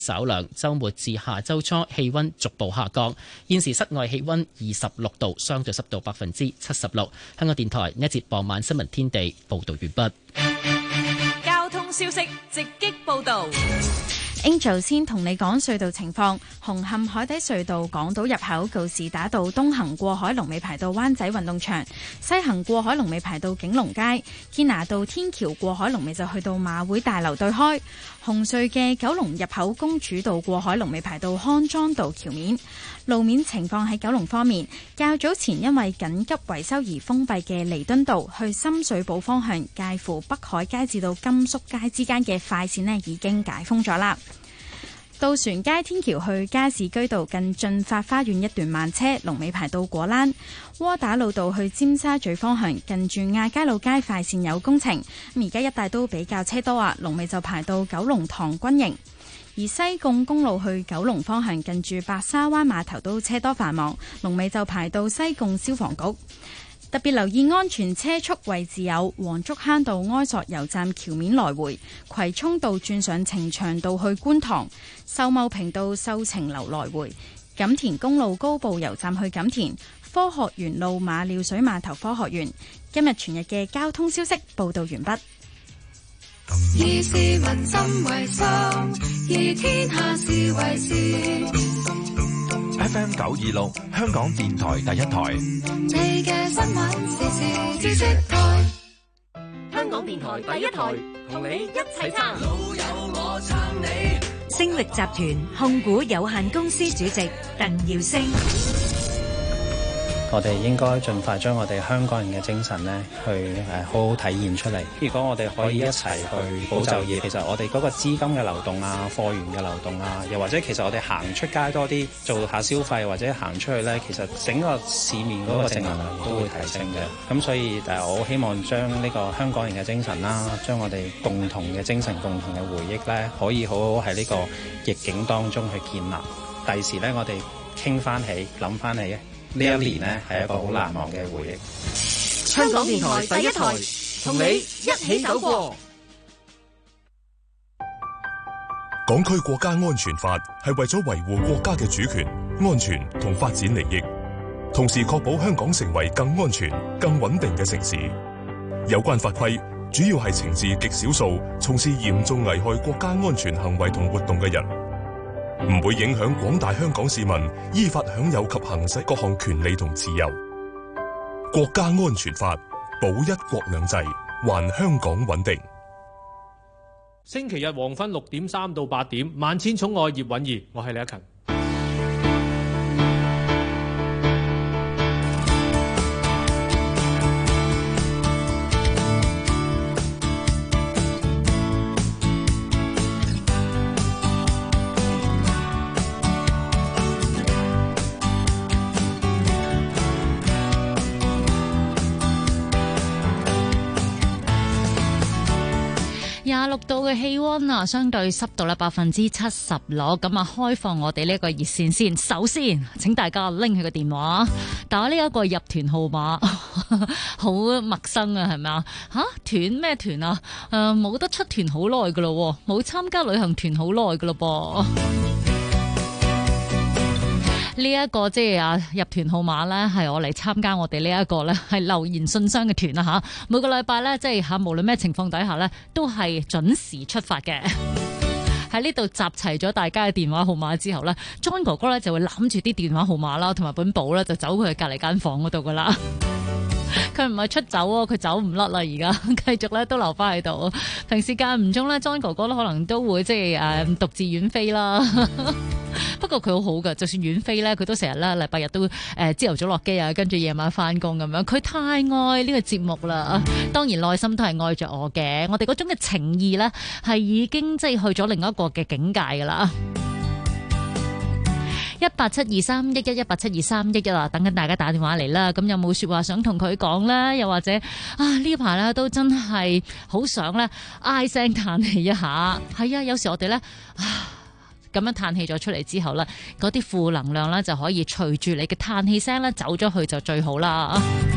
稍涼，週末至下週初氣温逐步下降。現時室外氣温26度，相對濕度76%。香港電台呢一節傍晚新聞天地報導完畢。 交通消息直擊報導。 Angel 先同你講隧道情況，紅磡海底隧道港島入口告士打道東行過海龍尾排到灣仔運動場，西行過海龍尾排到景隆街，堅拿道天橋過海龍尾就去到馬會大樓對開。紅隧嘅九龍入口公主道過海龍尾排到康莊道橋面。路面情況喺九龍方面，較早前因為緊急維修而封閉嘅彌敦道去深水埗方向介乎北海街至到甘肅街之間嘅快線呢已經解封咗啦。渡船街天橋去加士居道近駿發花園一段慢車，龍尾排到果欄。窩打老道去尖沙咀方向近住亞皆老街快線有工程，而家一帶都比較車多啊，龍尾就排到九龍塘軍營。而西貢公路去九龍方向近住白沙灣碼頭都車多繁忙，龍尾就排到西貢消防局。特別留意安全車速位置有黃竹坑道埃索油站橋面來回、葵涌道轉上呈祥道去觀塘、秀茂坪道秀晴樓來回、錦田公路高埗油站去錦田、科學園路馬料水碼頭科學園。今日全日嘅交通消息報道完畢。 以市民心為心，以天下事為事。 FM 926香港電台第一台。 你嘅新聞時事知識台。 香港電台第一台，同你一齊撐。 老友我撐你。 星力集團控股有限公司主席鄧耀升。 我哋應該盡快將我哋香港人嘅精神呢去好好體現出嚟。如果我哋可以一齊去保就業，其實我哋嗰個資金嘅流動啊、貨源嘅流動啊，又或者其實我哋行出街多啲做下消費，或者行出去呢，其實整個市面嗰個正能量都會提升嘅。咁所以我好希望將呢個香港人嘅精神啦，將我哋共同嘅精神、共同嘅回憶呢，可以好好喺呢個逆境當中去建立。第時呢，我哋傾翻起、諗翻起呢一年呢，係一個好難忘嘅回憶。 香港電台第一台，同你一起走過。 港區國家安全法係為咗維護國家嘅主權、安全同發展利益，同時確保香港成為更安全、更穩定嘅城市。有關法規主要係懲治極少數從事嚴重危害國家安全行為同活動嘅人，唔會影響廣大香港市民依法享有及行使各項權利同自由。國家安全法保一國兩制，還香港穩定。 星期日黃昏6點3到8點，萬千寵愛葉韻儀，我係李克勤。 26度嘅氣溫啊，相對濕度咧70%咯。咁啊，開放我哋呢一個熱線先。首先，請大家拎起個電話，打呢一個入團號碼，好陌生啊，係咪啊？吓，團咩團啊？冇得出團好耐噶咯，冇參加旅行團好耐噶咯噃。呢一個即係入團號碼咧，係我嚟參加我哋呢一個咧係留言信箱嘅團啦吓。每個禮拜咧，即係吓無論咩情況底下咧，都係準時出發嘅。喺呢度集齊咗大家嘅電話號碼之後咧，John 哥哥咧就會攬住啲電話號碼啦，同埋本簿咧就走去隔離間房嗰度噶啦。佢唔係出走喎，佢走唔甩啦，而家繼續咧都留翻喺度。平時間唔中咧，John 哥哥咧可能都會即係獨自遠飛啦。不過佢好好噶，就算遠飛咧，佢都成日咧禮拜日都朝頭早落機啊，跟住夜晚翻工咁樣。佢太愛呢個節目啦，當然內心都係愛着我嘅。我哋嗰種嘅情義咧，係已經即係去咗另一個嘅境界噶啦。1872311 啊，等緊大家打電話嚟啦。咁有冇說話想同佢講咧？又或者呢排咧都真係好想咧唉聲嘆氣一下。係啊，有時我哋咧咁樣嘆氣咗出嚟之後咧，嗰啲負能量咧就可以隨住你嘅嘆氣聲咧走咗去就最好啦。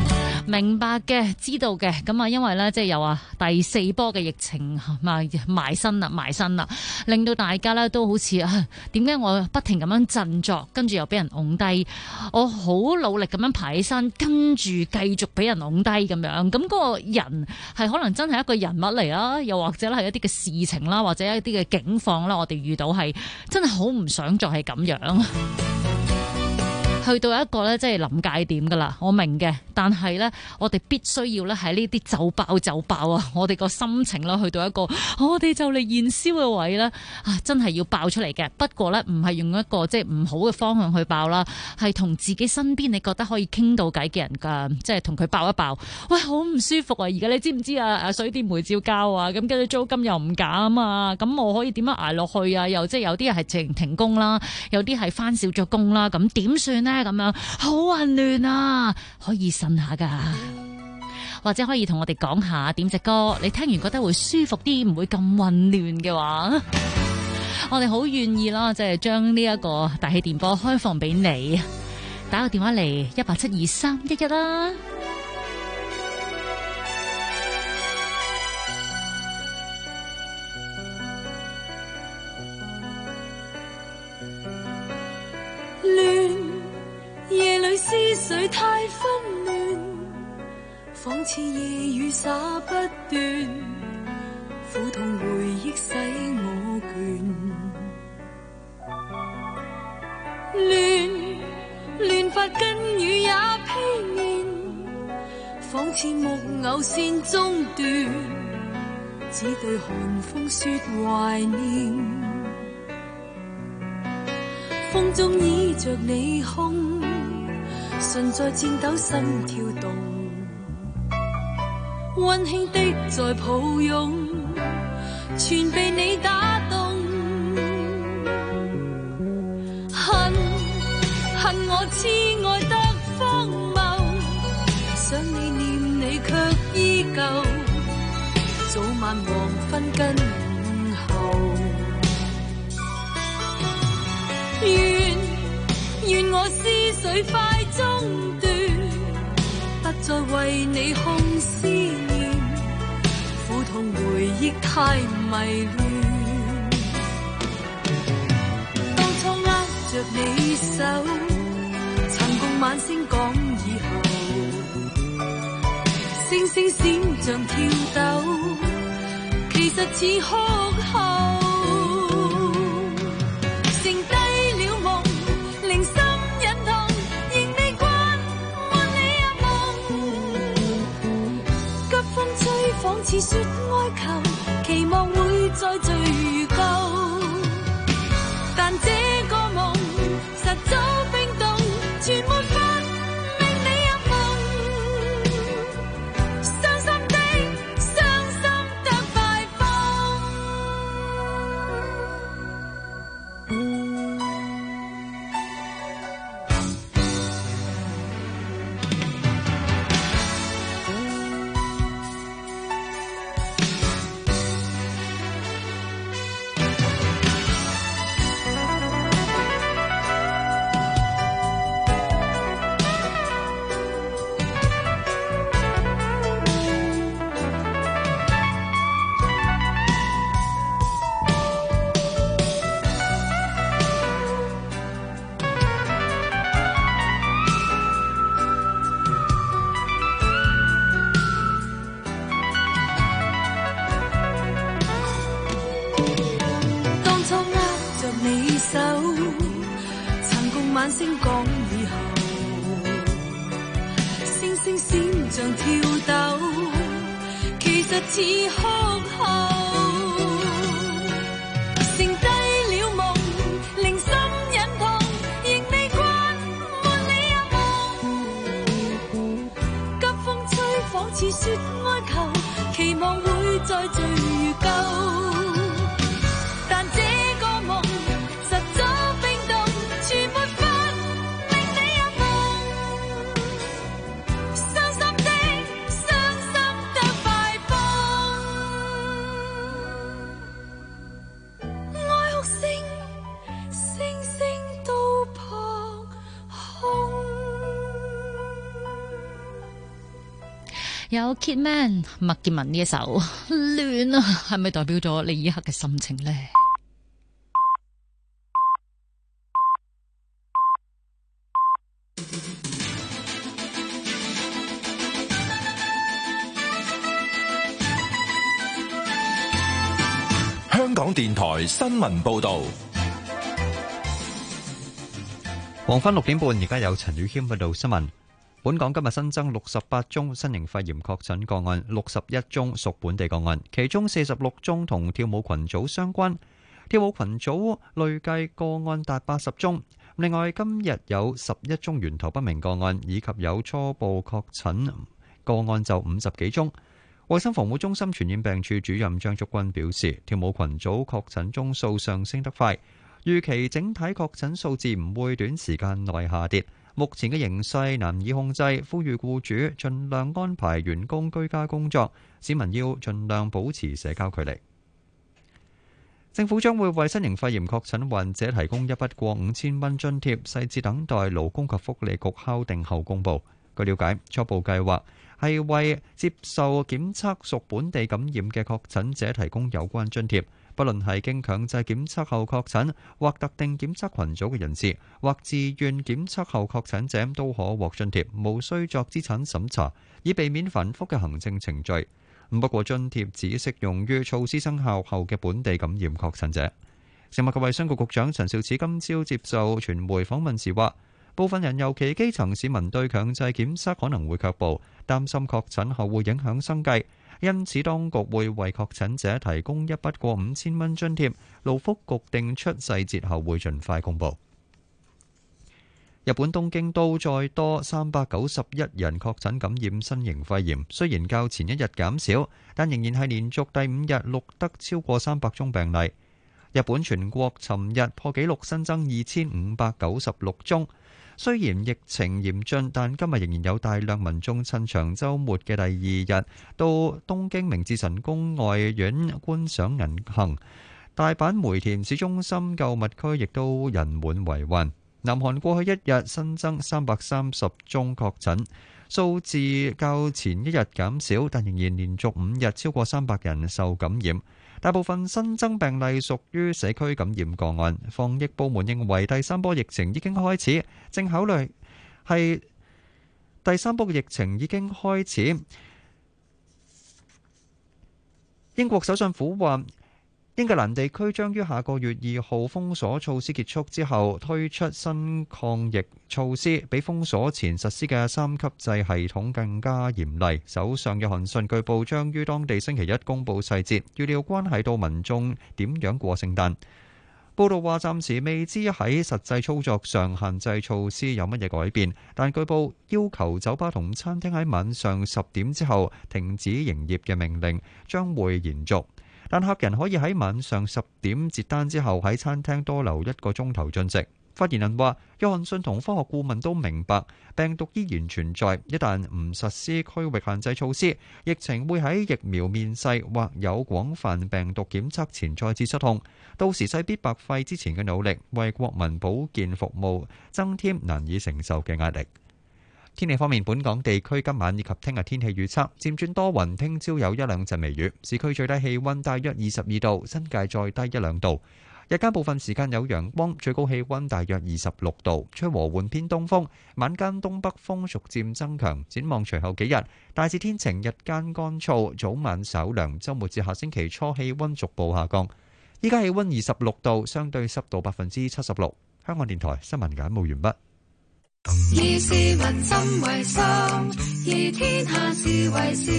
明白嘅，知道嘅。咁啊，因為咧即係有第4波嘅疫情埋身啦，令到大家咧都好似點解我不停咁樣振作，跟住又俾人拱低，我好努力咁樣爬起身，跟住繼續俾人拱低咁樣。咁嗰個人係可能真係一個人物嚟啦，又或者係一啲嘅事情啦，或者一啲嘅境況啦，我哋遇到係真係好唔想再係咁樣。去到一個咧，即係臨界點噶啦，我明嘅。但係咧，我哋必須要咧喺呢啲就爆啊！我哋個心情啦，去到一個我哋就嚟燃燒嘅位咧，真係要爆出嚟嘅。不過咧，唔係用一個即係唔好嘅方向去爆啦，係同自己身邊你覺得可以傾到偈嘅人噶，即係同佢爆一爆。喂，好唔舒服啊！而家你知唔知啊？水電煤照交啊，咁跟住租金又唔減啊，咁我可以點樣捱落去啊？又即係有啲人係停工啦，有啲係翻少咗工啦，咁點算呢？咁樣好混亂啊！可以呻下噶，或者可以同我哋講下點隻歌，你聽完覺得會舒服啲，唔會咁混亂嘅話，我哋好願意啦，即係將呢一個大氣電波開放俾你，打個電話嚟1872311啦。 夜裏思緒太紛亂，仿似夜雨灑不斷，苦痛回憶使我倦。亂髮跟雨也披面，仿似木偶線中斷，只對寒風說懷念。風中倚着你胸，唇在顫抖，心跳動，溫馨的在抱擁，全被你打動。恨我痴愛得荒謬，想你念你卻依舊，早晚黃昏跟午後。願我思緒快中斷，不再為你空思念，苦痛回憶太迷亂。當初握着你手，曾共晚星講以後，星星閃像跳抖，其實似哭後。仿似說哀求，期望會再聚如舊，但這個夢實早冰凍，全沒法令你入夢。傷心的，傷心得快放。晚星講以後，星星閃像跳抖，其實似哭後。剩低了夢，令心隱痛，仍未慣沒你入夢。急風吹，仿似說哀求，期望會再聚如舊。 有 Kidman 麥潔文呢一首亂啊，係咪代表咗你以刻嘅心情呢？ 香港電台新聞報道。 黃昏6點半，而家有陳宇謙報道新聞。本港今日新增68宗新型肺炎確診個案，61宗屬本地個案，其中46宗同跳舞群組相關。跳舞群組累計個案達80宗。另外，今日有11宗源頭不明個案，以及有初步確診個案就50幾宗。衛生防護中心傳染病處主任張竹君表示，跳舞群組確診宗數上升得快，預期整體確診數字唔會短時間內下跌。目前嘅形勢難以控制，呼籲僱主盡量安排員工居家工作，市民要盡量保持社交距離。政府將會為新型肺炎確診患者提供一筆過5000蚊津貼，細節等待勞工及福利局敲定後公佈。據了解，初步計劃係為接受檢測屬本地感染嘅確診者提供有關津貼，不論係經強制檢測後確診，或特定檢測群組嘅人士，或自願檢測後確診者都可獲津貼，無需作資產審查，以避免繁複嘅行政程序。不過津貼只適用於措施生效後嘅本地感染確診者。食物及衛生局局長陳肇始今朝接受傳媒訪問時話，部分人尤其基層市民對強制檢測可能會卻步，擔心確診後會影響生計，因此當局會為確診者提供一筆過5000蚊津貼，勞福局定出細節後會盡快公佈。日本東京都再多391人確診感染新型肺炎，雖然較前一日減少，但仍然係連續第5日錄得超過300宗病例。日本全國尋日破紀錄新增2596宗。雖然疫情嚴峻，但今日仍然有大量民眾趁長週末嘅第二日到東京明治神宮外苑觀賞銀杏。大阪梅田市中心購物區亦都人滿為患。南韓過去一日新增330宗確診，數字較前一日減少，但仍然連續5日超過300人受感染。大部分新增病例屬於社區感染個案，防疫部門認為第三波疫情已經開始，正考慮係第三波嘅疫情已經開始。英國首相府話，英格蘭地區將於下個月2號封鎖措施結束之後推出新抗疫措施，比封鎖前實施嘅3級制系統更加嚴厲。首相約翰遜據報將於當地星期一公佈細節，預料關係到民眾點樣過聖誕。報道話暫時未知喺實際操作上限制措施有乜嘢改變，但據報要求酒吧同餐廳喺晚上10點之後停止營業嘅命令將會延續。但客人可以喺晚上10點截單之後喺餐廳多留1個鐘頭進食。發言人話，約翰遜同科學顧問都明白病毒依然存在，一旦唔實施區域限制措施，疫情會喺疫苗面世或有廣泛病毒檢測前再次失控，到時勢必白費之前嘅努力，為國民保健服務增添難以承受嘅壓力。天氣方面，本港地區今晚以及聽日天氣預測漸轉多雲，聽朝有1兩陣微雨，市區最低氣溫大約22度，新界再低1兩度。日間部分時間有陽光，最高氣溫大約26度，吹和緩偏東風，晚間東北風逐漸增強。展望隨後幾日，大致天晴，日間乾燥，早晚稍涼。週末至下星期初氣溫逐步下降。依家氣溫26度，相對濕度76%。香港電台新聞簡報完畢。 以市民心為心，以天下事為事。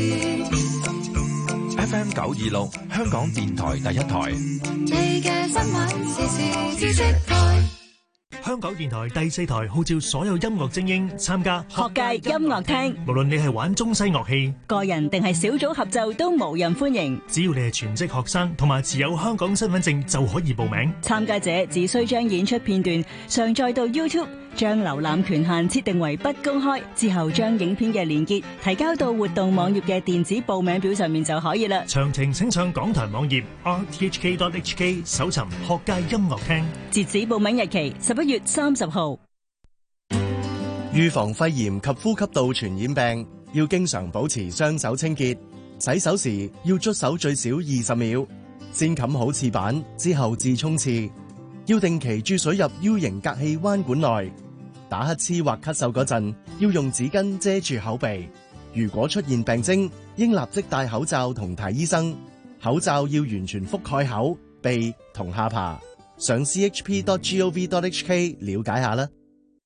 FM 926，香港電台第一台。 你嘅新聞時事知識台。 香港電台第4台號召所有音樂精英參加學界音樂廳， 無論你係玩中西樂器， 個人定係小組合奏都無人歡迎。 只要你係全職學生同埋持有香港身份證就可以報名。 參加者只需將演出片段上載到 YouTube， 將瀏覽權限設定為不公開，之後將影片嘅連結提交到活動網頁嘅電子報名表上面就可以啦。 詳情請上港台網頁 rthk.hk 搜尋學界音樂廳。 截止報名日期11月30號。 預防肺炎及呼吸道傳染病， 要經常保持雙手清潔，洗手時要捽手最少20秒，先冚好廁板之後至沖廁。要定期注水入 U 型隔氣彎管內。打乞嗤或咳嗽嗰陣，要用紙巾遮住口鼻。如果出現病徵，應立即戴口罩同睇醫生。口罩要完全覆蓋口、鼻同下巴。上 chp.gov.hk 了解下啦。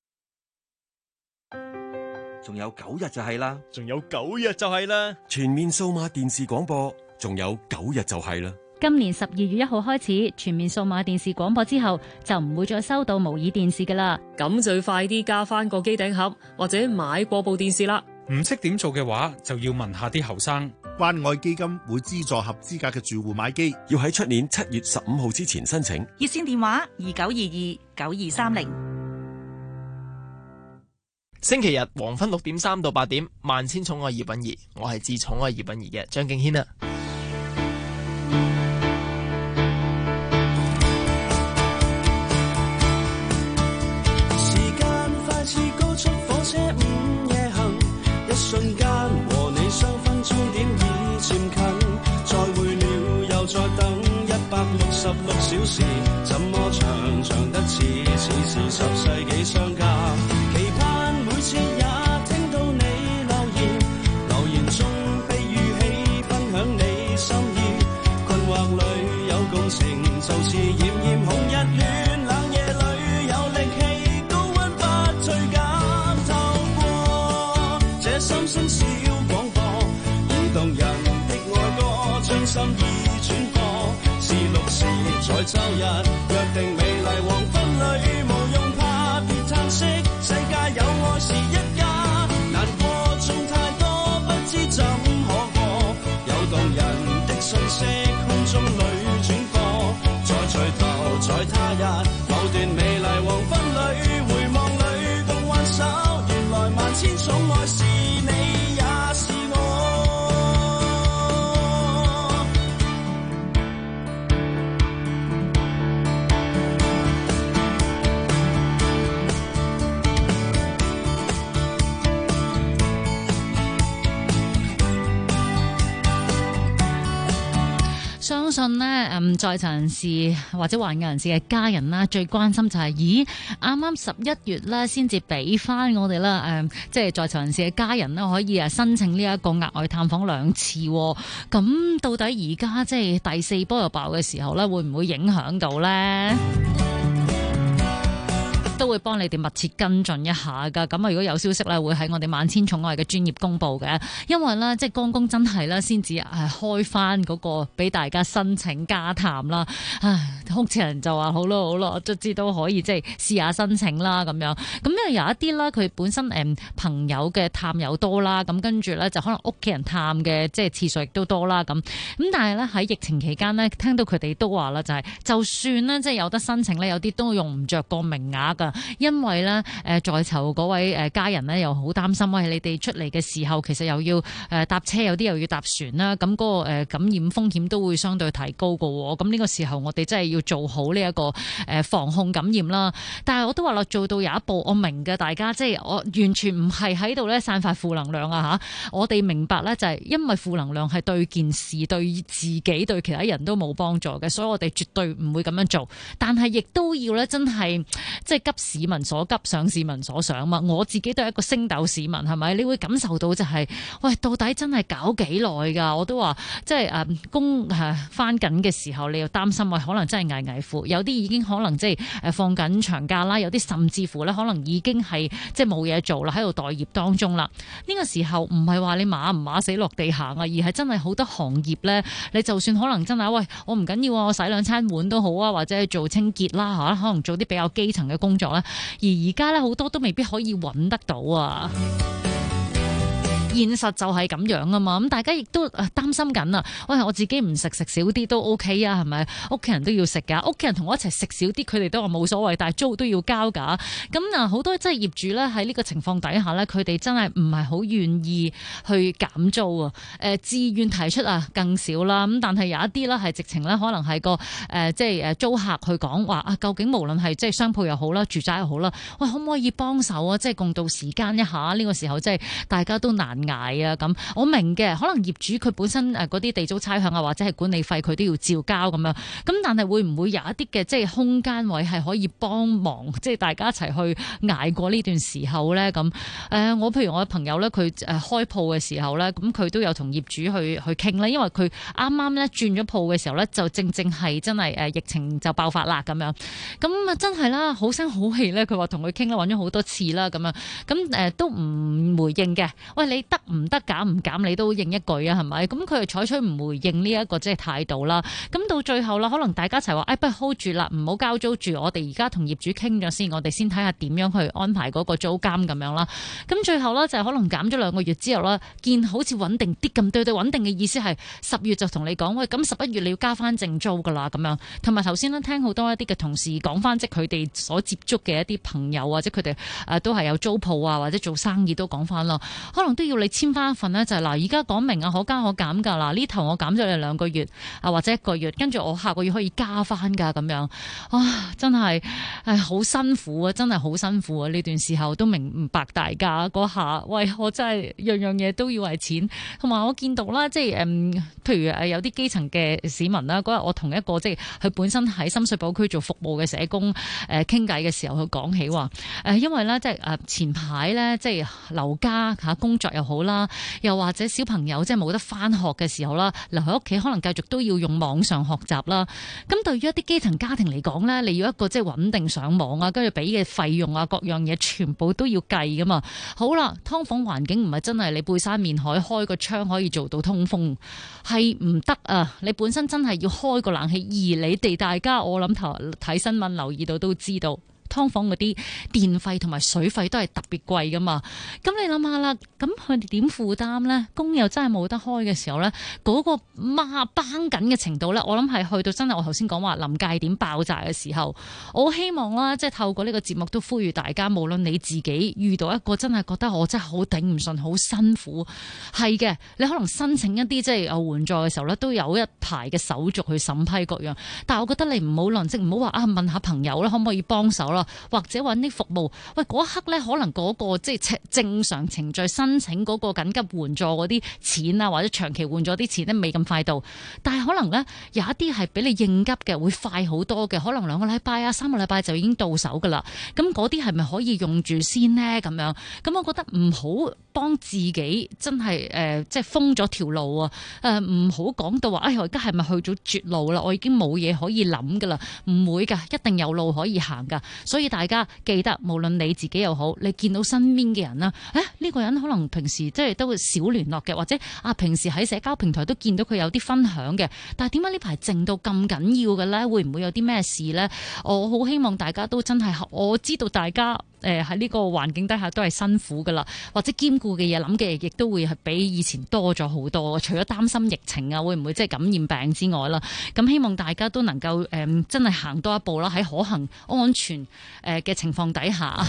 仲有9日就係啦， 仲有9日就係啦， 全面數碼電視廣播，仲有9日就係啦。 今年12月1號開始，全面數碼電視廣播之後，就唔會再收到模擬電視㗎喇。 咁就要快啲加返個機頂盒，或者買過部電視啦。 唔識點做嘅話，就要問下啲後生。 關愛基金會資助合資格嘅住戶買機， 要喺出年7月15號之前申請。 熱線電話29229230。 星期日黃昏6點3到8點，萬千寵愛葉韻儀，我係至寵愛葉韻儀嘅張敬軒啊。 時間快似高速火車午夜行，一瞬間和你相分終點已漸近，再會了又再等166小時，怎麼長長得似是10世紀相隔。每次也聽到你留言中被語氣分享你心意，困惑裏有共情，就似炎炎紅日暖冷夜裏有力氣，高溫不退減，透過這心聲小廣播，移動人的愛歌將心意轉播，是6時在週日約定美麗黃昏裏，無用怕別嘆息，世界有愛是一家，難過仲太多，不知怎可過，有動人的訊息空中裏轉播，再隨頭在他日某段美麗黃昏裏，回望裏共挽手，原來萬千寵愛是你也是我。 相信呢，在囚人士或者患嘅人士嘅家人啦，最關心就係，咦，啱啱11月咧先至俾翻我哋啦，即係在囚人士嘅家人啦，可以申請呢一個額外探訪2次。咁到底而家即係第4波又爆嘅時候咧，會唔會影響到咧？都會幫你哋密切跟進一下噶，咁啊如果有消息咧，會喺我哋萬千寵愛嘅專業公佈嘅。因為咧，即係剛剛真係咧，先至開翻嗰個俾大家申請家探啦。唉，屋企人就話好咯，卒之都可以即係試下申請啦咁樣。咁因為有一啲咧，佢本身朋友嘅探友多啦，咁跟住咧就可能屋企人探嘅即係次數亦都多啦咁。咁但係咧喺疫情期間咧，聽到佢哋都話啦，就算咧即係有得申請咧，有啲都用唔着個名額噶。因為咧，在囚嗰位家人咧又好擔心，喂，你哋出嚟嘅時候，其實又要搭車，有啲又要搭船啦，咁嗰個感染風險都會相對提高噶。咁呢個時候，我哋真係要做好呢一個防控感染啦。但係我都話啦，做到有一步，我明嘅，大家即係我完全唔係喺度咧散發負能量啊吓。我哋明白咧，就係因為負能量係對件事、對自己、對其他人都冇幫助嘅，所以我哋絕對唔會咁樣做。但係亦都要咧，真係即係急市民所急，想市民所想嘛。我自己都係一個星斗市民，係咪？你會感受到就係，喂，到底真係搞幾耐㗎？我都話即係工返緊嘅時候，你又擔心，喂，可能真係危危乎。有啲已經可能即係放緊長假啦，有啲甚至乎咧可能已經係即係冇嘢做啦，喺度待業當中啦。呢個時候唔係話你馬唔馬死落地行啊，而係真係好多行業咧，你就算可能真係，喂，我唔緊要啊，我洗2餐碗都好啊，或者做清潔啦嚇，可能做啲比較基層嘅工作咧。而家咧好多都未必可以揾得到啊！現實就係咁樣啊嘛，咁大家亦都擔心緊啊！喂，我自己唔食少啲都 OK 啊，係咪？屋企人都要食㗎，屋企人同我一齊食少啲，佢哋都話冇所謂，但係租都要交㗎。咁好多即係業主咧喺呢個情況底下咧，佢哋真係唔係好願意去減租啊！自願提出更少啦。咁但係有一啲咧係直情咧，可能係個即係租客去講話啊，究竟無論係即係商鋪又好啦，住宅又好啦，喂，可唔可以幫手啊？即係共度時間一下呢個時候，即係大家都難捱啊咁。我明嘅，可能業主佢本身嗰啲地租差餉啊，或者係管理費佢都要照交咁樣。咁但係會唔會有一啲嘅即係空間位係可以幫忙，即係大家一齊去捱過呢段時候咧？咁我譬如我嘅朋友咧，佢開鋪嘅時候咧，咁佢都有同業主去傾啦，因為佢啱啱咧轉咗鋪嘅時候咧，就正係真係疫情就爆發啦咁樣。咁啊真係啦，好聲好氣咧，佢話同佢傾啦，揾咗好多次啦咁樣。咁都唔回應嘅。喂，你得唔得減唔減？你都應一句啊，係咪？咁佢係採取唔回應呢一個即係態度啦。咁到最後啦，可能大家一齊話，不如 hold 住啦，唔好交租住。我哋而家同業主傾咗先，我哋先睇下點樣去安排嗰個租金咁樣啦。咁最後咧就係可能減咗2個月之後啦，見好似穩定啲咁，對穩定嘅意思係10月就同你講，喂，咁11月你要加翻正租噶啦咁樣。同埋頭先咧聽好多一啲嘅同事講翻，即係佢哋所接觸嘅一啲朋友或者佢哋都係有租鋪啊或者做生意都講翻咯，可能都要你簽翻一份呢，就係嗱，而家講明啊可加可減噶啦，呢頭我減咗你2個月啊或者1個月，跟住我下個月可以加翻噶咁樣。啊，真係好辛苦啊，真係好辛苦啊！呢段時候都明白大家嗰下，喂，我真係樣樣嘢都要為錢，同埋我見到啦，即係譬如有啲基層嘅市民啦，嗰日我同一個即係佢本身喺深水埗區做服務嘅社工傾偈嘅時候，佢講起話因為咧即係前排咧即係留家工作又好啦，又或者小朋友即係冇得翻學嘅時候啦，留喺屋企可能繼續都要用網上學習啦。咁對於一啲基層家庭嚟講咧，你要一個即係穩定上網啊，跟住俾嘅費用啊，各樣嘢全部都要計噶嘛。好啦，劏房環境唔係真係你背山面海開個窗可以做到通風，係唔得啊！你本身真係要開個冷氣，而你哋大家我諗睇新聞留意到都知道。劏房嗰啲電費同埋水費都係特別貴噶嘛，咁你諗下啦，咁佢哋點負擔呢？工又真係冇得開嘅時候呢，嗰個孖繃緊嘅程度呢，我諗係去到真係我頭先講話臨界點爆炸嘅時候。我希望啦，即係透過呢個節目都呼籲大家，無論你自己遇到一個真係覺得我真係好頂唔順、好辛苦，係嘅，你可能申請一啲即係援助嘅時候呢，都有一排嘅手續去審批各樣。但係我覺得你唔好吝嗇，唔好話問下朋友啦，可唔可以幫手啦？或者揾啲服務，喂，嗰一刻咧，可能嗰個即係正常程序申請嗰個緊急援助嗰啲錢啊，或者長期援助啲錢咧，未咁快到。但係可能咧有一啲係俾你應急嘅，會快好多嘅，可能2個禮拜啊、3個禮拜就已經到手噶啦。咁嗰啲係咪可以用住先呢？咁樣咁，我覺得唔好幫自己真係即係封咗條路啊！唔好講到話，我而家係咪去咗絕路啦？我已經冇嘢可以諗噶啦，唔會噶，一定有路可以行噶。所以大家記得，無論你自己又好，你見到身邊嘅人啦，呢個人可能平時即係都會少聯絡嘅，或者平時喺社交平台都見到佢有啲分享嘅，但係點解呢排靜到咁緊要嘅咧？會唔會有啲咩事咧？我好希望大家都真係，我知道大家喺呢個環境底下都係辛苦噶啦，或者兼顧嘅嘢諗嘅亦都會係比以前多咗好多。除咗擔心疫情啊，會唔會即係感染病之外啦，咁希望大家都能夠真係行多一步啦，喺可行安全嘅情況底下。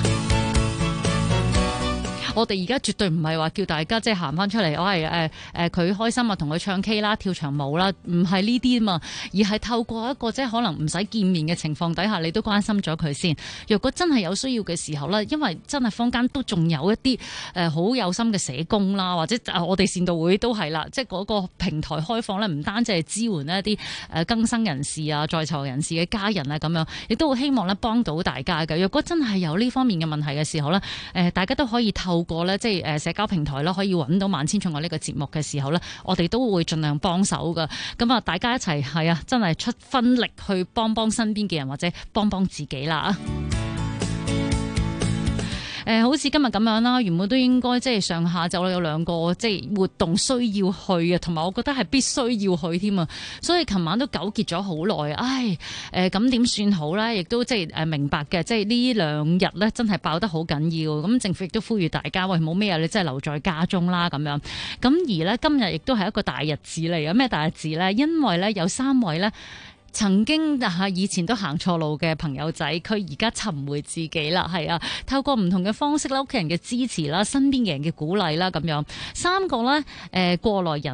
我哋而家絕對唔係話叫大家即係行翻出嚟，我係佢開心啊，同佢唱 K 啦、跳長舞啦，唔係呢啲嘛，而係透過一個即係可能唔使見面嘅情況底下，你都關心咗佢先。若果真係有需要嘅時候咧，因為真係坊間都仲有一啲好有心嘅社工啦，或者我哋善導會都係啦，即係嗰個平台開放咧，唔單止係支援一啲更生人士啊、在囚人士嘅家人啊咁樣，亦都好希望咧幫到大家嘅。若果真係有呢方面嘅問題嘅時候咧，大家都可以透過咧，即係社交平台啦，可以揾到萬千寵愛呢個節目嘅時候咧，我哋都會盡量幫手噶。咁啊，大家一齊係啊，真係出分力去幫身邊嘅人，或者幫自己啦。好似今日咁樣啦，原本都應該即係上下晝有2個即係活動需要去嘅，同埋我覺得係必須要去添啊。所以琴晚都糾結咗好耐，咁點算好咧？亦都即係明白嘅，即係呢2日咧真係爆得好緊要。咁政府亦都呼籲大家，喂，冇咩啊，你真係留在家中啦咁樣。咁而咧今日亦都係一個大日子嚟嘅，咩大日子咧？因為咧有3位咧曾經以前都行錯路嘅朋友仔，佢而家尋回自己啦，係啊，透過唔同嘅方式啦，屋企人嘅支持啦，身邊嘅人嘅鼓勵啦，咁樣3個咧過來人呢。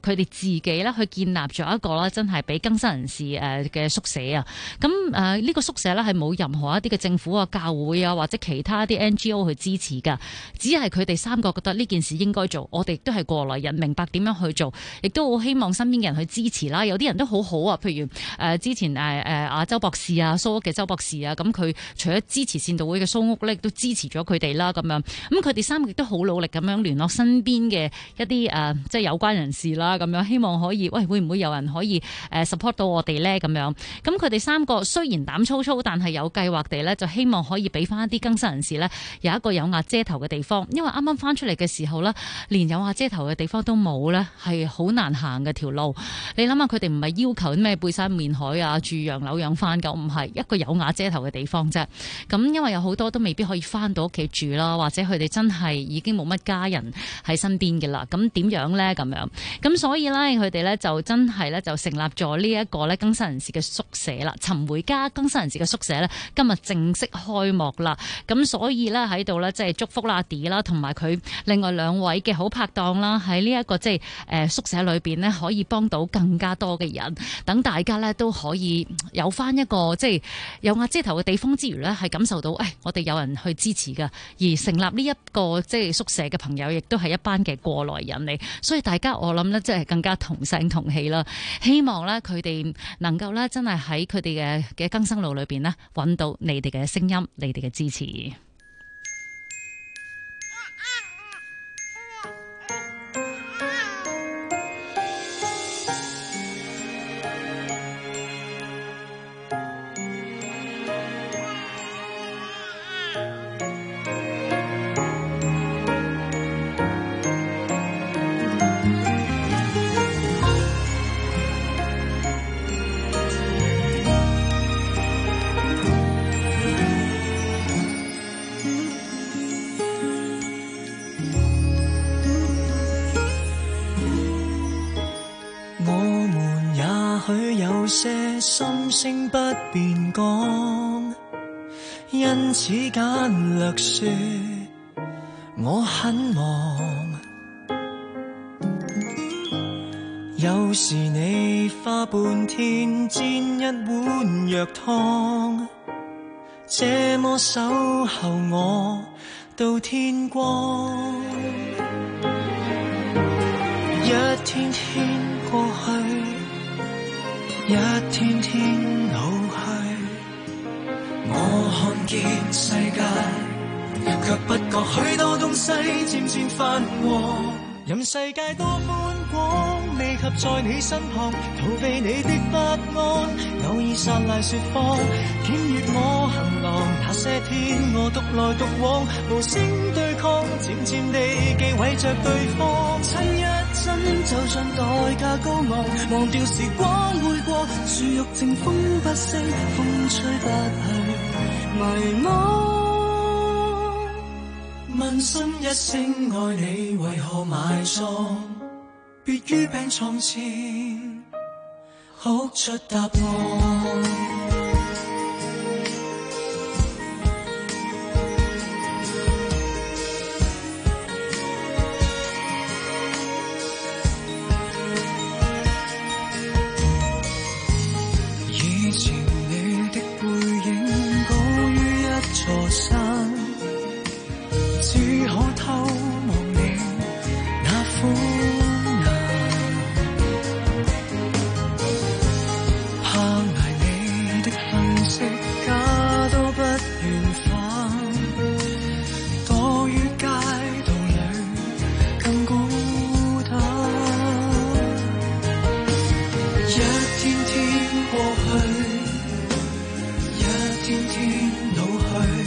佢哋自己咧去建立咗一個咧真係俾更生人士嘅宿舍啊。咁呢個宿舍咧係冇任何一啲嘅政府啊、教會啊或者其他啲 NGO 去支持㗎，只係佢哋三個覺得呢件事應該做。我哋亦都係過來人，明白點樣去做，亦都好希望身邊嘅人去支持啦。有啲人都好好啊，譬如之前周博士啊，蘇屋嘅周博士啊，咁佢除咗支持善導會嘅蘇屋咧，亦都支持咗佢哋啦咁樣。咁佢哋三個亦都好努力咁樣聯絡身邊嘅一啲即係有關人士啦，咁樣希望可以會唔會有人可以support 到我哋咧咁樣。咁佢哋三個雖然膽粗粗，但係有計劃地咧，就希望可以俾翻一啲更生人士咧有一個有瓦遮頭嘅地方，因為啱啱翻出嚟嘅時候咧，連有瓦遮頭嘅地方都冇咧，係好難行嘅條路。你諗下，佢哋唔係要求咩背山面海啊，住洋樓養番狗，唔係一個有瓦遮頭嘅地方啫。咁因為有好多都未必可以翻到屋企住啦，或者佢哋真係已經冇乜家人喺身邊嘅啦。咁點樣咧？咁樣咁所以咧，佢哋咧就真係咧就成立咗呢一個咧更生人士嘅宿舍啦。尋回家更生人士嘅宿舍咧，今日正式開幕啦。咁所以咧喺度咧即係祝福阿 D 啦，同埋佢另外兩位嘅好拍檔啦，喺呢一個即係宿舍裏邊咧，可以幫到更加多嘅人，等大家咧都可以有翻一個即係有瓦遮頭嘅地方之餘咧，係感受到我哋有人去支持噶。而成立呢一個即係宿舍嘅朋友，亦都係一班嘅過來人嚟，所以大家我諗咧即係更加同聲同氣啦。希望咧佢哋能夠咧真係喺佢哋嘅更生路裏邊咧揾到你哋嘅聲音，你哋嘅支持。 心聲不便講，因此簡略說我很忙。有時你花半天煎一碗藥湯，這麼守候我到天光。一天天過去，一天天老去，我看見世界，卻不覺許多東西漸漸泛黃。任世界多寬廣，未及在你身旁逃避你的不安，偶爾撒賴說謊，檢閱我行囊。那些天我獨來獨往，無聲對抗，漸漸地忌諱着對方。親一親就像代價高昂，忘掉時光會過，樹欲靜風不息，風吹不去，迷惘。問心一聲愛你，為何埋葬？別於病床前哭出答案。以前你的背影高於一座山，只可偷望你那苦顏，怕捱你的分析假都不願返，躲於街道裏更孤單。一天天過去，一天天老去，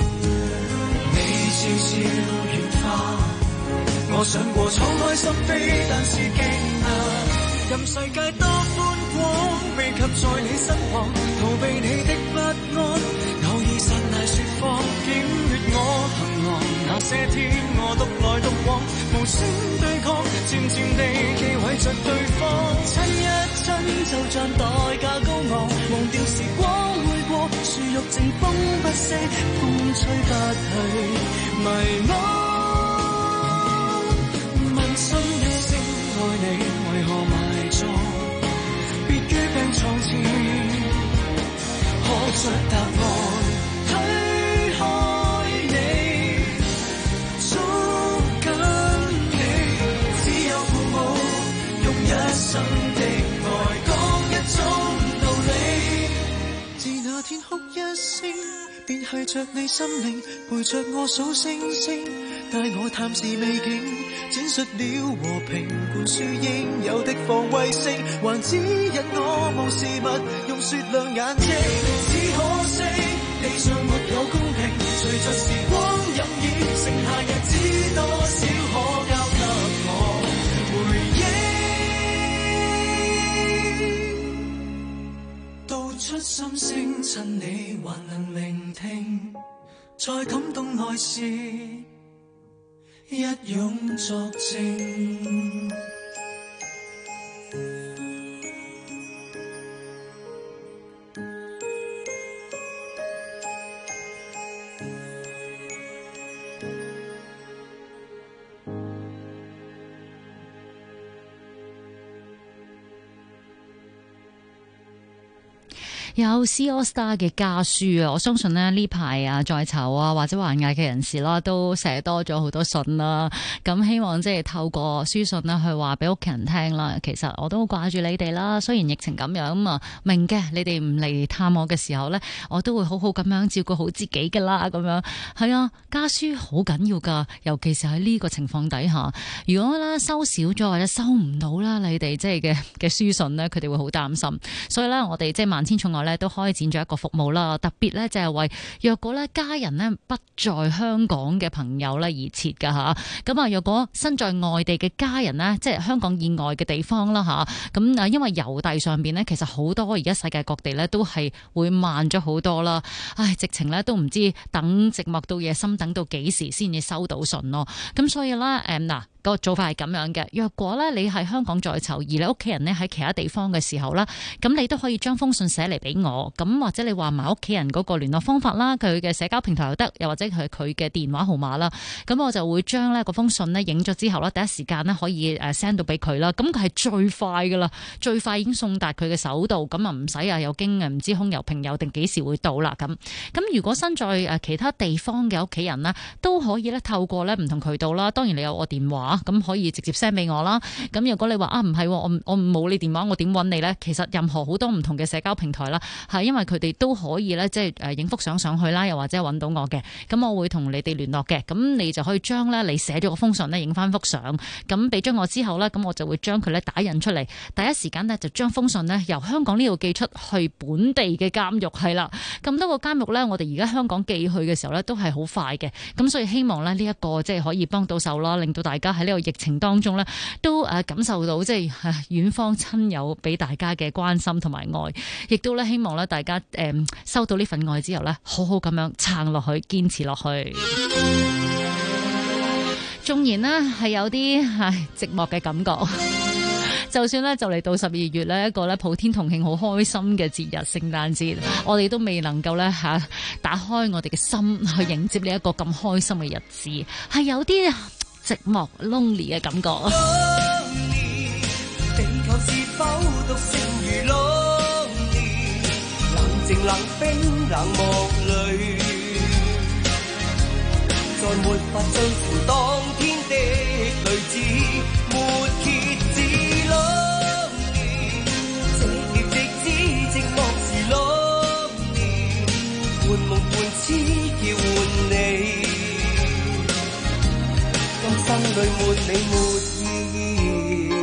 悄悄軟化，我想過敞開心扉，但是極難。任世界多寬廣，未及在你身旁逃避你的不安，偶爾撒賴說謊，檢閱我行囊。那些天我獨來獨往，無聲對抗，漸漸地忌諱着對方。親一親就像代價高昂，忘掉時光會過，樹欲靜風不息，風吹不去，迷惘。問心一聲愛你，為何出答案，推開你，捉緊你，只有父母用一生的愛講一種道理。自那天哭一聲，便繫着你心靈，陪着我數星星，帶我探視美景，展述了和平，灌輸應有的防衛性，還指引我無事物用雪亮眼睛。只可惜地上沒有公平，隨着時光任意，剩下日子多少可交給我回憶。道出心聲，趁你還能聆聽，再感動愛是一擁作證。 有 C AllStar 嘅家書啊，我相信呢排啊在囚啊或者還押嘅人士啦，都寫多咗好多信啦。咁希望即係透過書信啦，去話俾屋企人聽啦。其實我都掛住你哋啦，雖然疫情咁樣啊，明嘅。你哋唔嚟探我嘅時候呢，我都會好好咁樣照顧好自己噶啦。咁樣係啊，家書好緊要噶，尤其是喺呢個情況底下，如果咧收少咗或者收唔到啦，你哋即係嘅書信呢，佢哋會好擔心。所以咧，我哋即係萬千寵愛咧都開展咗一個服務啦，特別咧就係為若果咧家人咧不在香港嘅朋友咧而設噶吓。咁啊，若果身在外地嘅家人呢，即係香港以外嘅地方啦吓，咁啊，因為郵遞上邊呢，其實好多而家世界各地咧都係會慢咗好多啦。唉，直情咧都唔知等寂寞到夜深，等到幾時先至收到信咯。咁所以咧，嗱。個做法係咁樣嘅，若果咧你係香港在囚，而你屋企人咧喺其他地方嘅時候啦，咁你都可以將封信寫嚟俾我，咁或者你話埋屋企人嗰個聯絡方法啦，佢嘅社交平台又得，又或者係佢嘅電話號碼啦，咁我就會將呢個封信咧影咗之後啦，第一時間咧可以send 到俾佢啦，咁佢係最快噶啦，最快已經送達佢嘅手度，咁啊唔使啊又經唔知空郵平郵定幾時會到啦咁。咁如果身在其他地方嘅屋企人呢，都可以咧透過咧唔同渠道啦，當然你有我電話。咁可以直接 send 俾我啦。咁如果你話啊唔係，我冇你電話，我點揾你呢？其實任何好多唔同嘅社交平台啦，係因為佢哋都可以咧，即係影幅相上去啦，又或者揾到我嘅。咁我會同你哋聯絡嘅。咁你就可以將咧你寫咗個封信咧影翻幅相，咁俾咗我之後呢，咁我就會將佢咧打印出嚟，第一時間呢，就將封信呢由香港呢度寄出去本地嘅監獄係啦。咁多個監獄呢，我哋而家香港寄去嘅時候呢，都係好快嘅。咁所以希望咧呢一個即係可以幫到手啦，令到大家喺呢個疫情當中呢，都感受到即係遠方親友俾大家嘅關心同埋愛，亦都咧希望咧大家收到呢份愛之後呢，好好咁樣撐落去，堅持落去。縱然呢係有啲寂寞嘅感覺，就算呢就嚟到12月呢一個咧普天同慶好開心嘅節日聖誕節，我哋都未能夠呢打開我哋嘅心去迎接呢一個咁開心嘅日子，係有啲寂寞 lonely 嘅感覺。 地球是否獨剩如 lonely， 冷靜冷冰冷漠裏，再沒法追尋當天的類似，沒歇止 lonely， 這叫直知寂寞是 lonely， 半夢半痴叫喚你。今生裏沒你沒意義，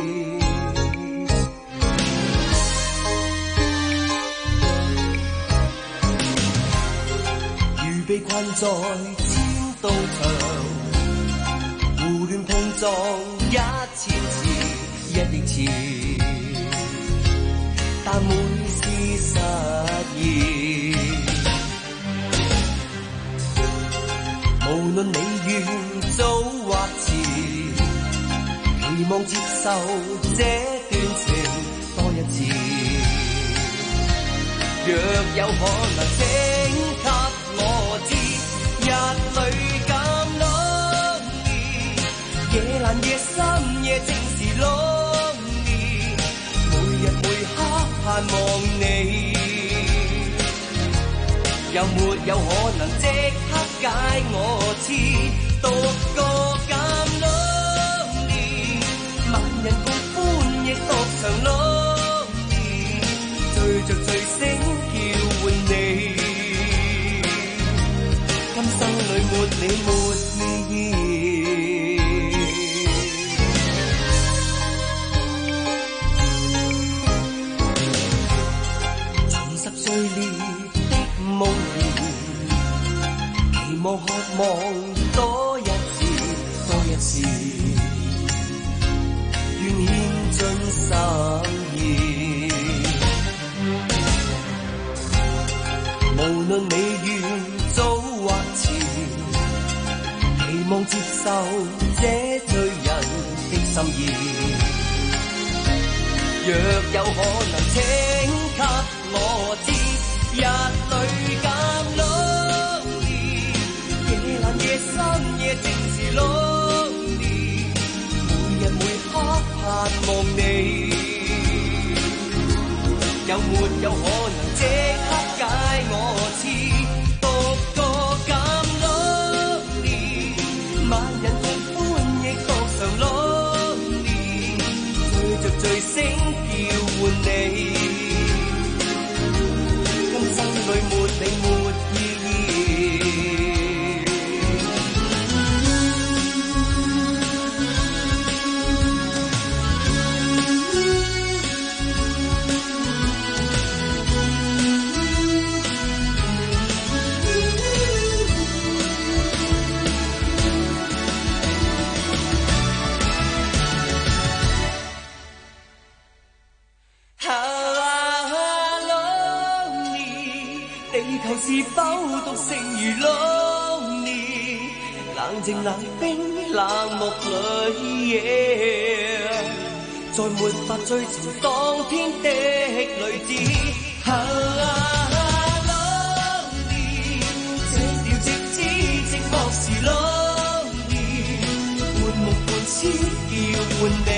如被困在千道牆，胡亂碰撞1000次1億次，但每事實現，無論你願早或遲，期望接受這段情多一次。若有可能，請給我知，日裏減 lonely， 夜闌夜深夜正是 lonely， 每日每刻盼望你， 有沒有可能即刻解我痴？獨個咁 lonely， 萬人共歡亦獨常 lonely， 醉着醉醒叫喚你，今生裏沒你沒意義。重拾碎裂的夢兒，期望渴望多一次多一次，願獻盡心意。無論你願早或遲，期望接受這對人的心意。若有可能請給我知，日裏更 lonely， 夜闌夜深夜靜時 lonely， 每日每刻盼望你，有沒有可能即刻解我痴？獨個咁 lonely， 萬人共歡亦獨常 lonely， 醉着醉醒叫喚你，今生裏沒你沒意義。地球是否獨剩如 lonely， 冷靜冷冰冷漠裏，再沒法追尋當天的女子。lonely， 這條直知寂寞是 lonely， 半夢半痴叫喚你，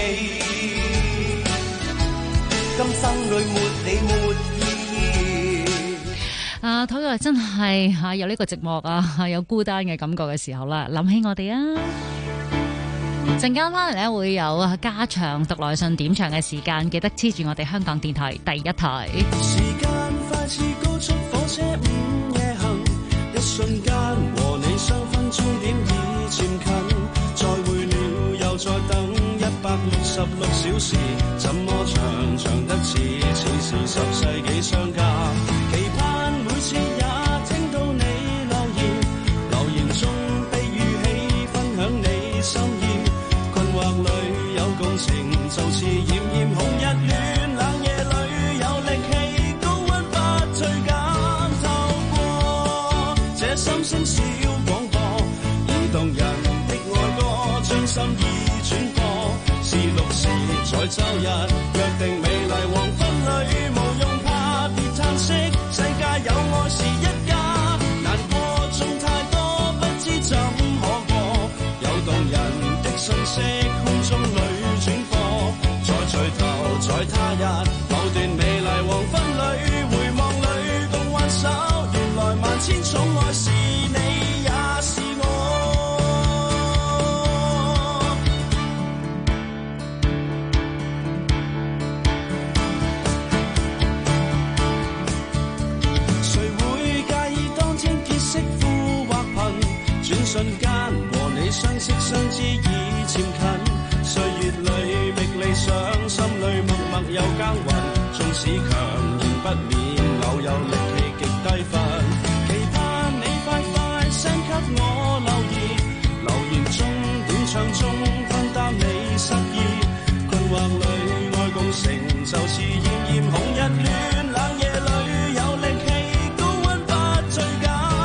今生裏沒你沒意義。 睇來真係有呢個寂寞有孤單嘅感覺嘅時候啦，諗起我哋啊！陣間翻嚟咧會有加長讀來信點唱嘅時間，記得黐住我哋香港電台第一台。 時間快似高速火車午夜行，一瞬間和你相分終點已漸近，再會了又再等166小時，怎麼長得似是10世紀相隔，期盼每次也聽到你留言中被語氣分享你心意，困惑裏有共情，就似炎紅日戀，冷夜裏有力氣，高溫不退減，透過這心聲小廣播，移動人的愛歌，將心意轉播，是6時在週日約定美麗黃昏裏，無用怕別嘆息，世界有愛是一家，難過總太多不知怎可過，有動人的訊息空中裏轉播，再聚頭在他日某段美麗黃昏裏，回望裏共挽手，原來萬千寵愛是你也是我。瞬間和你相識相知已漸近，歲月裏覓理想，心裏默默有耕耘，縱使強仍不免偶有力氣極低分，期盼你快快 send 給我留言中短唱中分擔你失意，困惑裏愛共成，就似炎紅日戀，冷夜裏有力氣，高溫不退減，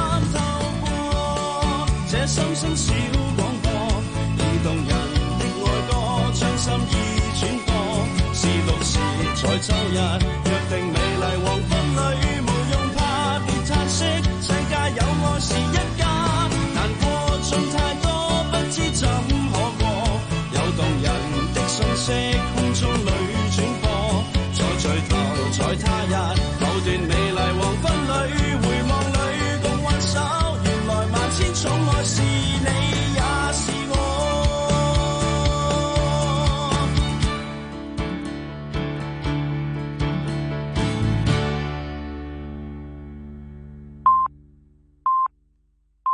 心聲小廣播，移動人的愛歌，將心意轉播，是6時在週日約定美麗黃昏裏，無用怕別嘆息，世界有愛是一家，難過總太多不知怎可過，有動人的訊息空中裏轉播，再聚頭在他日某段美麗黃昏裏，回望裏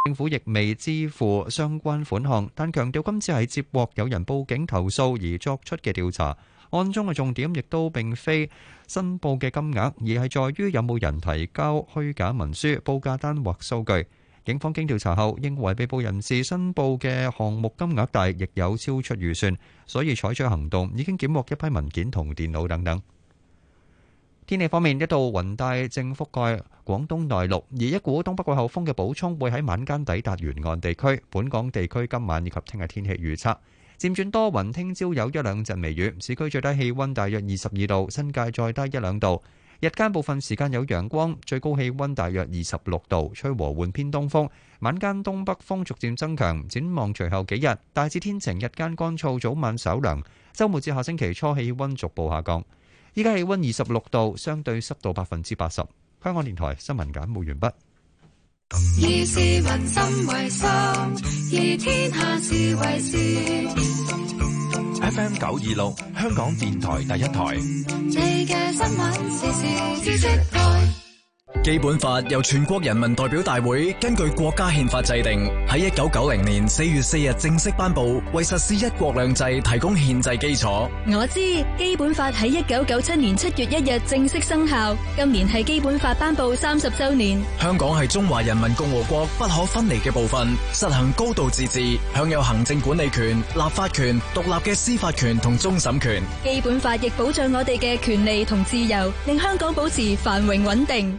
政府亦未支付相關款項，但強調今次係接獲有人報警投訴而作出嘅調查，案中嘅重點亦都並非申報嘅金額，而係在於有冇人提交虛假文書、報價單或數據。警方經調查後認為被捕人士申報嘅項目金額大，亦有超出預算，所以採取行動，已經檢獲一批文件同電腦等等。天氣方面，一道雲帶正覆蓋廣東內陸，而一股東北季候風嘅補充會喺晚間抵達沿岸地區。本港地區今晚以及聽日天氣預測漸轉多雲，聽朝有一兩陣微雨，市區最低氣溫大約22度，新界再低一兩度。日間部分時間有陽光，最高氣溫大約26度，吹和緩偏東風。晚間東北風逐漸增強，展望隨後幾日大致天晴，日間乾燥，早晚稍涼。週末至下星期初氣溫逐步下降。依家氣溫26度，相對濕度80%。香港電台新聞簡報完畢。 以市民心為心，以天下事為事。 FM 926，香港電台第一台。 你嘅新聞時事知識台。 基本法由全國人民代表大會根據國家憲法制定，喺1990年4月4日正式頒布，為實施一國兩制提供憲制基礎。 我知基本法喺1997年7月1日正式生效，今年係基本法頒布30週年。 香港係中華人民共和國不可分離嘅部分，實行高度自治，享有行政管理權、立法權、獨立嘅司法權同終審權。 基本法亦保障我哋嘅權利同自由，令香港保持繁榮穩定。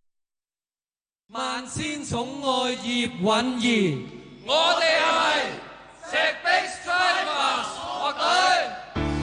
萬千寵愛葉韻儀，我哋係石壁 Strivers 樂隊。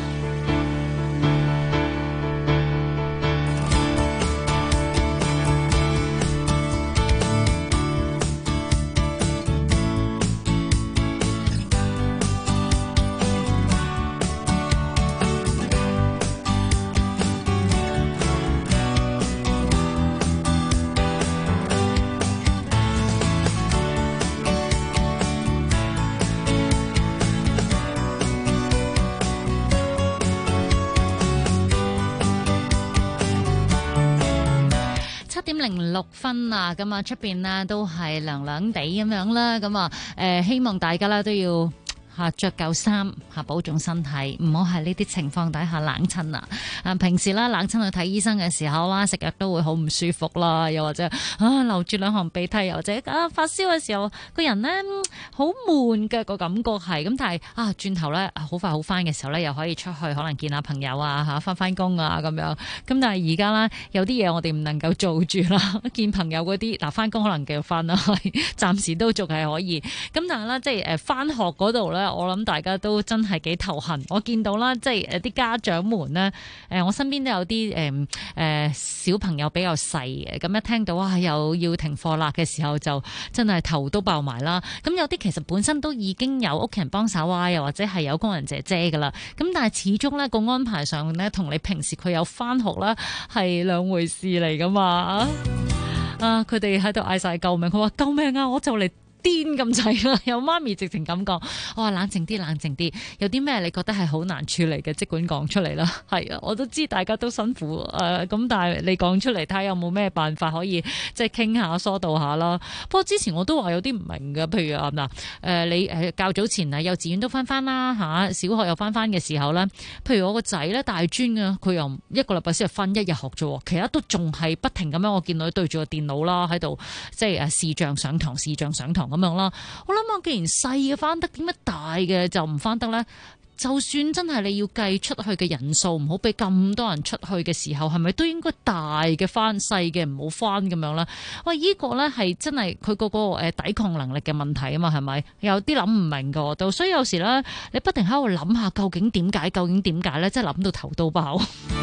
7:06啊，咁啊出邊呢都係涼涼地咁樣啦，咁啊希望大家咧都要着夠衫保重身體，唔好喺呢啲情況底下冷親啊！平時啦冷親去睇醫生嘅時候啦，食藥都會好唔舒服啦，又或者流住兩行鼻涕，又或者發燒嘅時候，個人呢好悶嘅個感覺係咁，但係轉頭咧好快好翻嘅時候咧，又可以出去可能見下朋友啊翻工啊咁樣。咁但係而家啦有啲嘢我哋唔能夠做住啦，見朋友嗰啲翻工可能繼續翻啦，暫時都仲係可以。咁但係咧即係翻學嗰度咧。我諗大家都真係幾頭痕，我見到啦，即係啲家長們呢，我身邊都有啲小朋友比較細嘅，咁一聽到又要停課啦嘅時候，就真係頭都爆埋啦。咁有啲其實本身都已經有屋企人幫手啊，又或者係有工人姐姐噶啦。咁但係始終呢個安排上呢，同你平時佢有翻學啦係兩回事嚟噶嘛。佢哋喺度嗌晒救命，佢話救命啊！我就嚟癲咁滯啦！有媽咪直情咁講，我話冷靜啲，冷靜啲。有啲咩你覺得係好難處理嘅，即管講出嚟啦。係啊，我都知大家都辛苦咁，但係你講出嚟睇下有冇咩辦法可以即係傾下疏導下啦。不過之前我都話有啲唔明嘅，譬如你較早前幼稚園都翻啦小學又翻嘅時候咧，譬如我個仔咧大專啊，佢又一個禮拜先係翻1日學啫，其他都仲係不停咁樣，我見到佢對住個電腦啦喺度即係視像上堂咁樣啦，我諗我既然細嘅翻得，點解大嘅就唔翻得呢？就算真係你要計出去嘅人數，唔好俾咁多人出去嘅時候，係咪都應該大嘅翻，細嘅唔好翻咁樣呢？喂，呢個呢係真係佢嗰個抵抗能力嘅問題啊嘛，係咪？有啲諗唔明噶，都所以有時呢，你不停喺度諗下究竟點解呢？真係諗到頭都爆。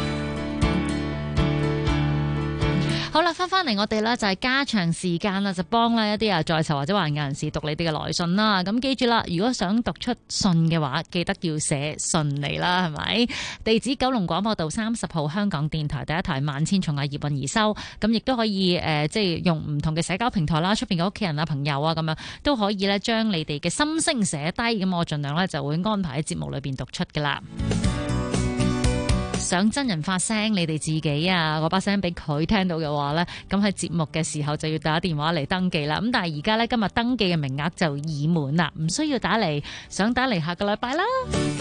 好啦，翻嚟我哋咧就係加長時間啦，就幫咧一啲在囚或者患癌人士讀你哋嘅來信啦。咁記住啦，如果想讀出信嘅話，記得要寫信嚟啦，係咪？地址九龍廣播道30號，香港電台第一台萬千寵愛葉韻儀收。咁亦都可以即係用唔同嘅社交平台啦，出邊嘅屋企人啊、朋友啊咁樣都可以咧，將你哋嘅心聲寫低。咁我盡量咧就會安排喺節目裏邊讀出噶啦。 想真人發聲，你哋自己啊，我把聲俾佢聽到嘅話呢，咁喺節目嘅時候就要打電話嚟登記啦。咁但係而家呢，今日登記嘅名額就已滿啦，唔需要打嚟，想打嚟下個禮拜啦。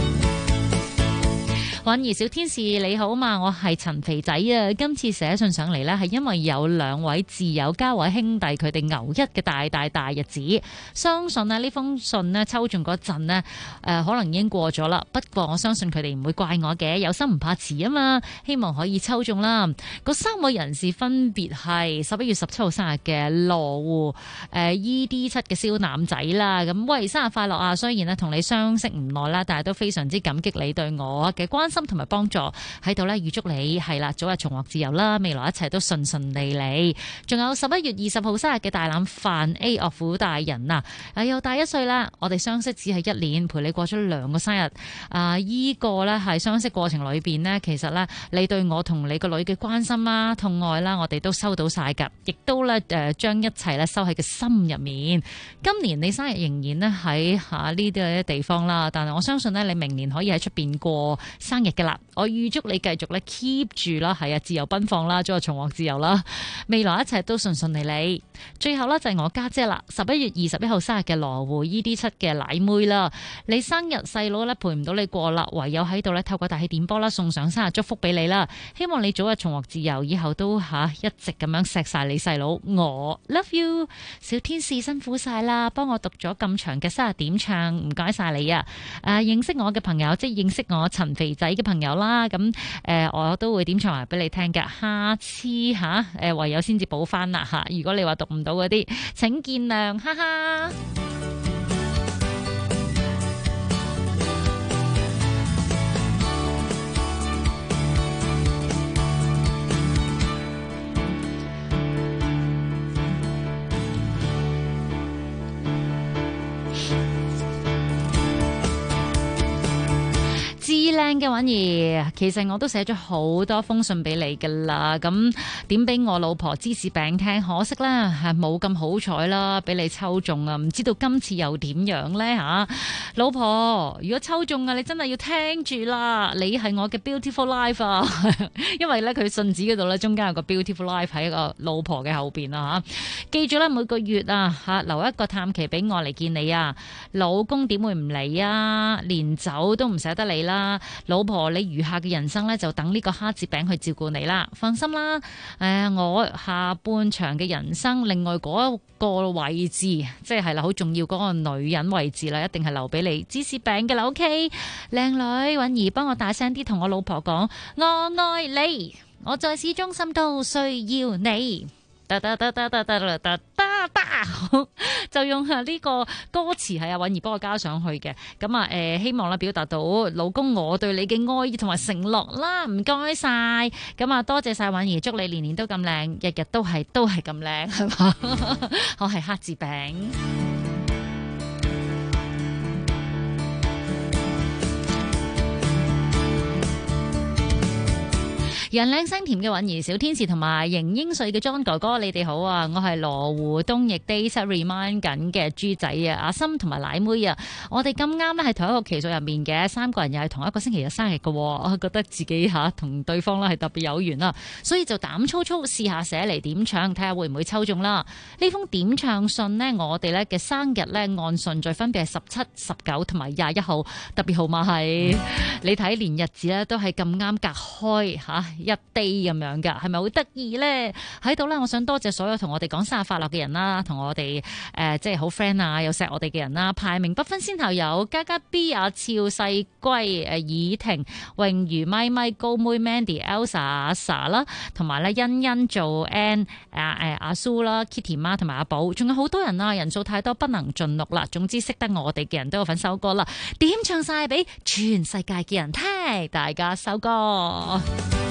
韻兒小天使你好嘛，我係陳肥仔啊。今次寫信上嚟呢，係因為有兩位摯友交位兄弟佢哋牛一嘅大日子，相信呢封信呢抽中嗰陣呢，可能已經過咗啦。不過我相信佢哋唔會怪我嘅，有心唔怕遲啊嘛。希望可以抽中啦。嗰三位人士分別係11月17號生日嘅羅湖ED7 嘅燒腩仔啦。咁喂，生日快樂啊！雖然呢同你相識唔耐啦，但係都非常之感激你對我嘅關心同埋幫助，喺度呢預祝你係啦，早日重獲自由啦，未來一切都順順利利。仲有11月20號生日嘅大欖范 A 岳父大人啊，又大1歲啦。我哋相識只係1年，陪你過咗2個生日。依個呢係相識過程裏邊呢，其實呢，你對我同你個女嘅關心啦、痛愛啦，我哋都收到晒噶，亦都呢將一切呢收喺個心入面。今年你生日仍然呢喺呢啲地方啦，但係我相信呢，你明年可以喺出邊過生日嘅啦。我預祝你繼續咧 keep 住啦，係啊，自由奔放啦，早日重獲自由啦，未來一切都順順利利。最後呢，就係我家姐啦，11月21號生日嘅羅湖 ED7 嘅奶妹啦，你生日細佬咧陪唔到你過啦，唯有喺度咧透過大氣電波啦送上生日祝福俾你啦，希望你早日重獲自由，以後都一直咁樣錫晒你細佬，我 love you， 小天使辛苦晒啦，幫我讀咗咁長嘅生日點唱，唔該晒你啊！認識我嘅朋友，即係認識我陳肥仔嘅朋友啦，咁我都會點唱埋俾你聽嘅，下次唯有先至補翻啦吓，如果你話讀唔到嗰啲，請見諒，哈哈。至靚嘅韻兒，其實我都寫咗好多封信俾你噶啦，咁點俾我老婆芝士餅聽，可惜啦，係冇咁好彩啦，俾你抽中啊，唔知道今次又點樣呢？吓？老婆，如果抽中啊，你真係要聽住啦，你係我嘅 beautiful life 啊，因為咧佢信紙嗰度咧中間有個 beautiful life 喺一個老婆嘅後邊啊吓，記住啦，每個月留一個探期俾我嚟見你啊，老公點會唔嚟啊？連走都唔捨得你啦。老婆，你餘下嘅人生呢，就等呢個蝦子餅去照顧你啦，放心啦。我下半場嘅人生，另外嗰個位置，即係啦，好重要嗰個女人位置啦，一定係留俾你芝士餅嘅啦。OK， 靚女韻兒，幫我大聲啲同我老婆講，我愛你，我在市中心都需要你。就用呢個歌詞係韻兒幫我加上去嘅，咁希望表達到老公我對你嘅愛意同埋承諾啦，唔該晒，咁多謝晒韻兒，祝你年年都咁靚，日日都係咁靚，係嘛？我係黑字餅。人靚聲甜嘅韻兒小天使同埋型英帥嘅莊哥哥，你哋好啊！我係羅湖東翼 Day 7 remind 緊嘅豬仔啊，阿森同埋奶妹啊，我哋咁啱咧係同一個期數入面嘅，3個人又係同一個星期日生日嘅，我覺得自己同對方咧係特別有緣啦，所以就膽粗粗試下寫嚟點唱，睇下會唔會抽中啦。呢封點唱信呢，我哋咧嘅生日咧按順序分別係17、19同埋21號，特別號碼係你睇連日子咧都係咁啱隔開一 day 咁樣噶，係咪好得意咧？喺度咧，我想多謝所有同我哋講生日快樂嘅人啦，同我哋即係好 friend 啊，又錫我哋嘅人啦。排名不分先後有加加 B 啊、超細龜、以婷、榮如、咪咪、高妹、Mandy、Elsa、阿 Sa 啦，同埋咧欣欣做 Ann、阿蘇啦、Kitty 媽同埋阿寶，仲有好多人啊，人數太多不能盡錄啦。總之識得我哋嘅人都有份收歌啦，點唱晒俾全世界嘅人聽，大家收歌。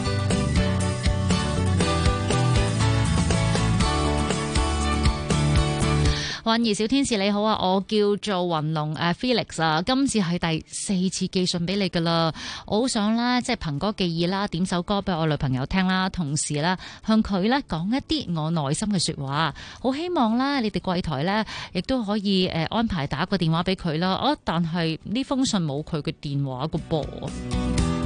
韻兒小天使你好啊，我叫做雲龍Felix 啊，今次係第4次寄信俾你噶啦，我好想咧即係憑歌寄意啦，點首歌俾我女朋友聽啦，同時咧向佢咧講一啲我內心嘅說話，好希望咧你哋櫃台咧亦都可以安排打個電話俾佢啦，但係呢封信冇佢嘅電話噶噃。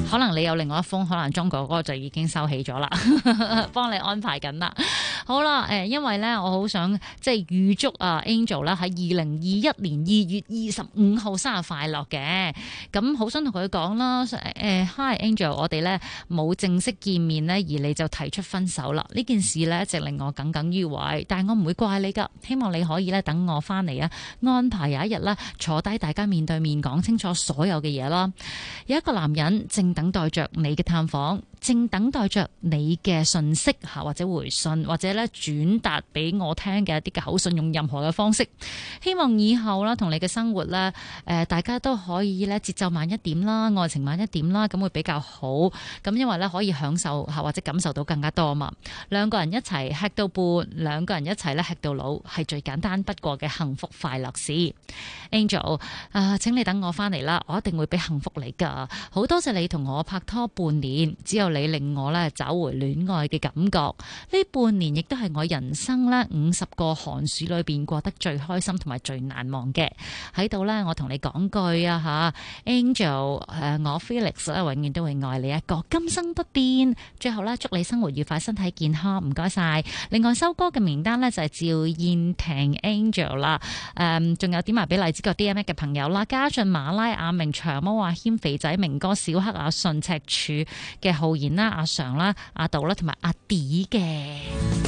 可能你有另外一封，可能鐘哥哥就已經收起咗啦，幫你安排緊啦。好啦，因為咧，我好想即係預祝啊 Angel 啦喺2021年2月25號生日快樂嘅。咁好想同佢講啦，Hi Angel， 我哋咧冇正式見面咧，而你就提出分手啦。呢件事咧一直令我耿耿於懷，但係我唔會怪你噶。希望你可以咧等我翻嚟啊，安排有一日咧坐低，大家面對面講清楚所有嘅嘢啦。有一個男人正等待着你嘅探訪，正等待着你嘅信息吓，或者回信，或者咧轉達俾我聽嘅一啲嘅口信，用任何嘅方式。希望以後啦，同你嘅生活咧，大家都可以咧節奏慢一點啦，愛情慢一點啦，咁會比較好。咁因為咧可以享受吓或者感受到更加多啊嘛。兩個人一齊吃到半，兩個人一齊咧吃到老，係最簡單不過嘅幸福快樂事。Angel 請你等我翻嚟啦，我一定會俾幸福你噶。好多謝你同我拍拖半年，只有你令我咧找回戀愛嘅感覺。呢半年亦都係我人生咧50個寒暑裏邊過得最開心同埋最難忘嘅。喺度咧，我同你講句啊吓 ，Angel， 我 Felix 咧永遠都會愛你一個，今生不變。最後咧，祝你生活愉快，身體健康，唔該晒。另外收歌嘅名單咧就係趙燕婷 Angel 啦，仲有點埋俾荔枝角 DMX 嘅朋友啦，嘉俊、馬拉、阿明、長毛、阿謙、肥仔、明哥、小黑、阿順、赤柱嘅浩然啦、阿常啦、阿道啦，同埋阿 D 嘅。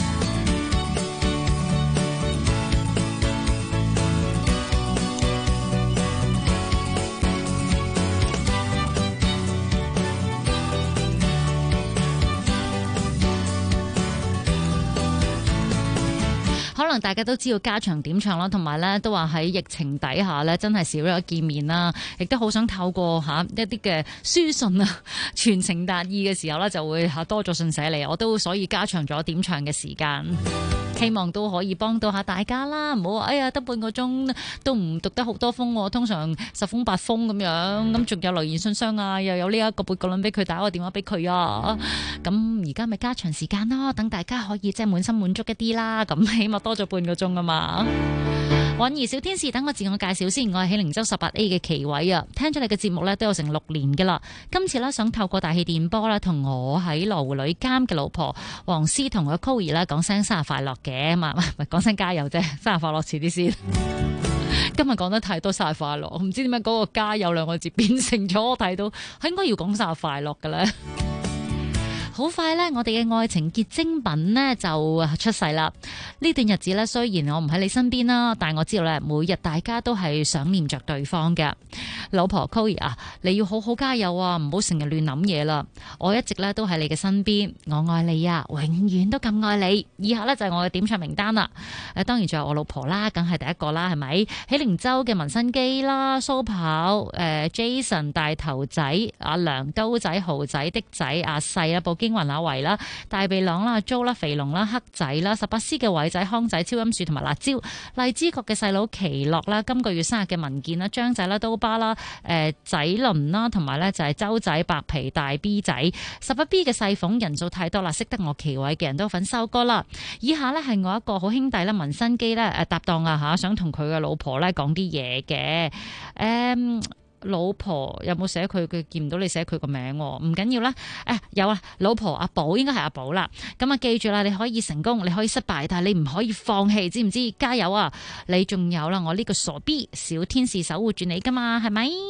可能大家都知道家長點唱啦，同埋咧都話喺疫情底下咧，真係少咗見面啦，亦都好想透過一啲嘅書信啊，傳情達意嘅時候咧，就會多咗信寫嚟，我都所以加長咗點唱嘅時間，希望都可以幫到下大家啦，唔好話哎呀得半個鐘都唔讀得好多封，通常10封8封咁樣，咁仲有留言信箱啊，又有呢一個背個輪俾佢，打個電話俾佢啊，咁而家咪加長時間咯，等大家可以即係滿心滿足一啲啦，咁起碼多咗半個鐘啊嘛。韻兒小天使，等我自我介紹先，我係喜靈洲18A 嘅奇偉啊，聽咗你嘅節目咧都有成6年噶啦，今次咧想透過大氣電波咧同我喺羅湖女監嘅老婆黃絲同個 Coir 咧講聲生日快樂嘅嘛，唔係講聲加油啫，生日快樂遲啲先。今日講得太多生日快樂，唔知點解嗰個加油2個字變成咗我睇到係應該要講生日快樂嘅咧。好快呢，我哋嘅愛情結晶品呢就出世啦。呢段日子呢，雖然我唔喺你身邊啦，但我知道咧，每日大家都係想念着對方嘅。老婆 Coir 啊，你要好好加油啊，唔好成日亂諗嘢啦。我一直咧都喺你嘅身邊，我愛你啊，永遠都咁愛你。以下呢就係我嘅點唱名單啦。當然仲有我老婆啦，梗係第一個啦，係咪？喜靈洲嘅民生機啦，蘇跑，Jason 大頭仔，阿梁高仔豪仔的仔，阿細啦，經雲阿維啦，大鼻朗啦，租啦，肥龍啦，黑仔啦，18C 嘅偉仔，康仔，超音樹同埋辣椒，荔枝角嘅細佬奇樂啦，今個月生日嘅文健啦，張仔啦，刀疤啦，仔倫啦，同埋咧就係周仔，白皮大 B 仔，18B 嘅細鳳，人數太多啦，識得我奇偉嘅人都有份收歌啦。以下呢係我一個好兄弟啦，文新基咧搭檔啊吓，想同佢嘅老婆咧講啲嘢嘅，老婆有冇寫佢？佢見唔到你寫佢個名，唔緊要啦。有啊，老婆阿寶應該係阿寶啦。咁啊，記住啦，你可以成功，你可以失敗，但係你唔可以放棄，知唔知？加油啊！你仲有啦，我呢個傻 B 小天使守護住你噶嘛，係咪？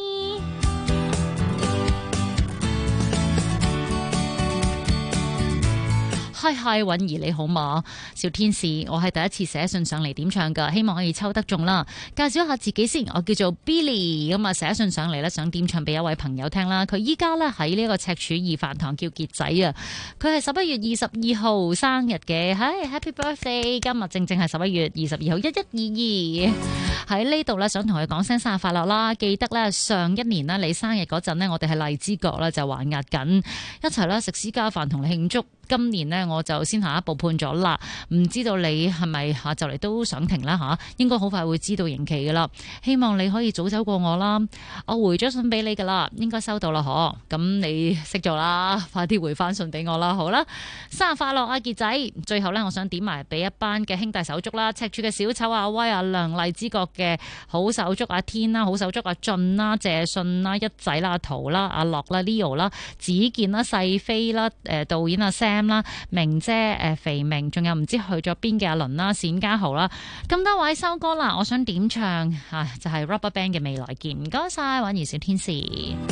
嗨，韻兒你好嘛？小天使，我係第一次寫信上嚟點唱噶，希望可以抽得中啦。介紹一下自己先，我叫做 Billy， 咁啊寫信上嚟咧，想點唱俾一位朋友聽啦。佢依家咧喺呢個赤柱二飯堂叫傑仔啊。佢係11月22號生日嘅，Happy Birthday！ 今日正係11月22號1122。喺呢度咧，想同佢講聲生日快樂啦！記得咧上一年咧你生日嗰陣呢，我哋喺荔枝角咧就還押緊，一齊咧食私家飯同你慶祝。今年呢，我就先下一步判咗啦，唔知道你係咪就嚟都想停啦吓？應該好快會知道刑期噶啦。希望你可以早走過我啦。我回咗信俾你噶啦，應該收到啦嗬。咁你識做啦，快啲回翻信俾我啦。好啦，生日快樂啊傑仔！最後呢，我想點埋俾一班嘅兄弟手足啦，赤柱嘅小丑阿威、阿亮、荔枝角嘅好手足阿天啦、好手足阿俊啦、謝信啦、一仔啦、阿陶啦、阿樂啦、Leo 啦、子健啦、細飛啦、導演阿 Sam 啦、明姐、肥明，仲有唔知去咗邊嘅阿倫啦、冼家豪啦，咁多位收歌啦，我想點唱就係 RubberBand 嘅未來見，唔該晒，玩兒小天使。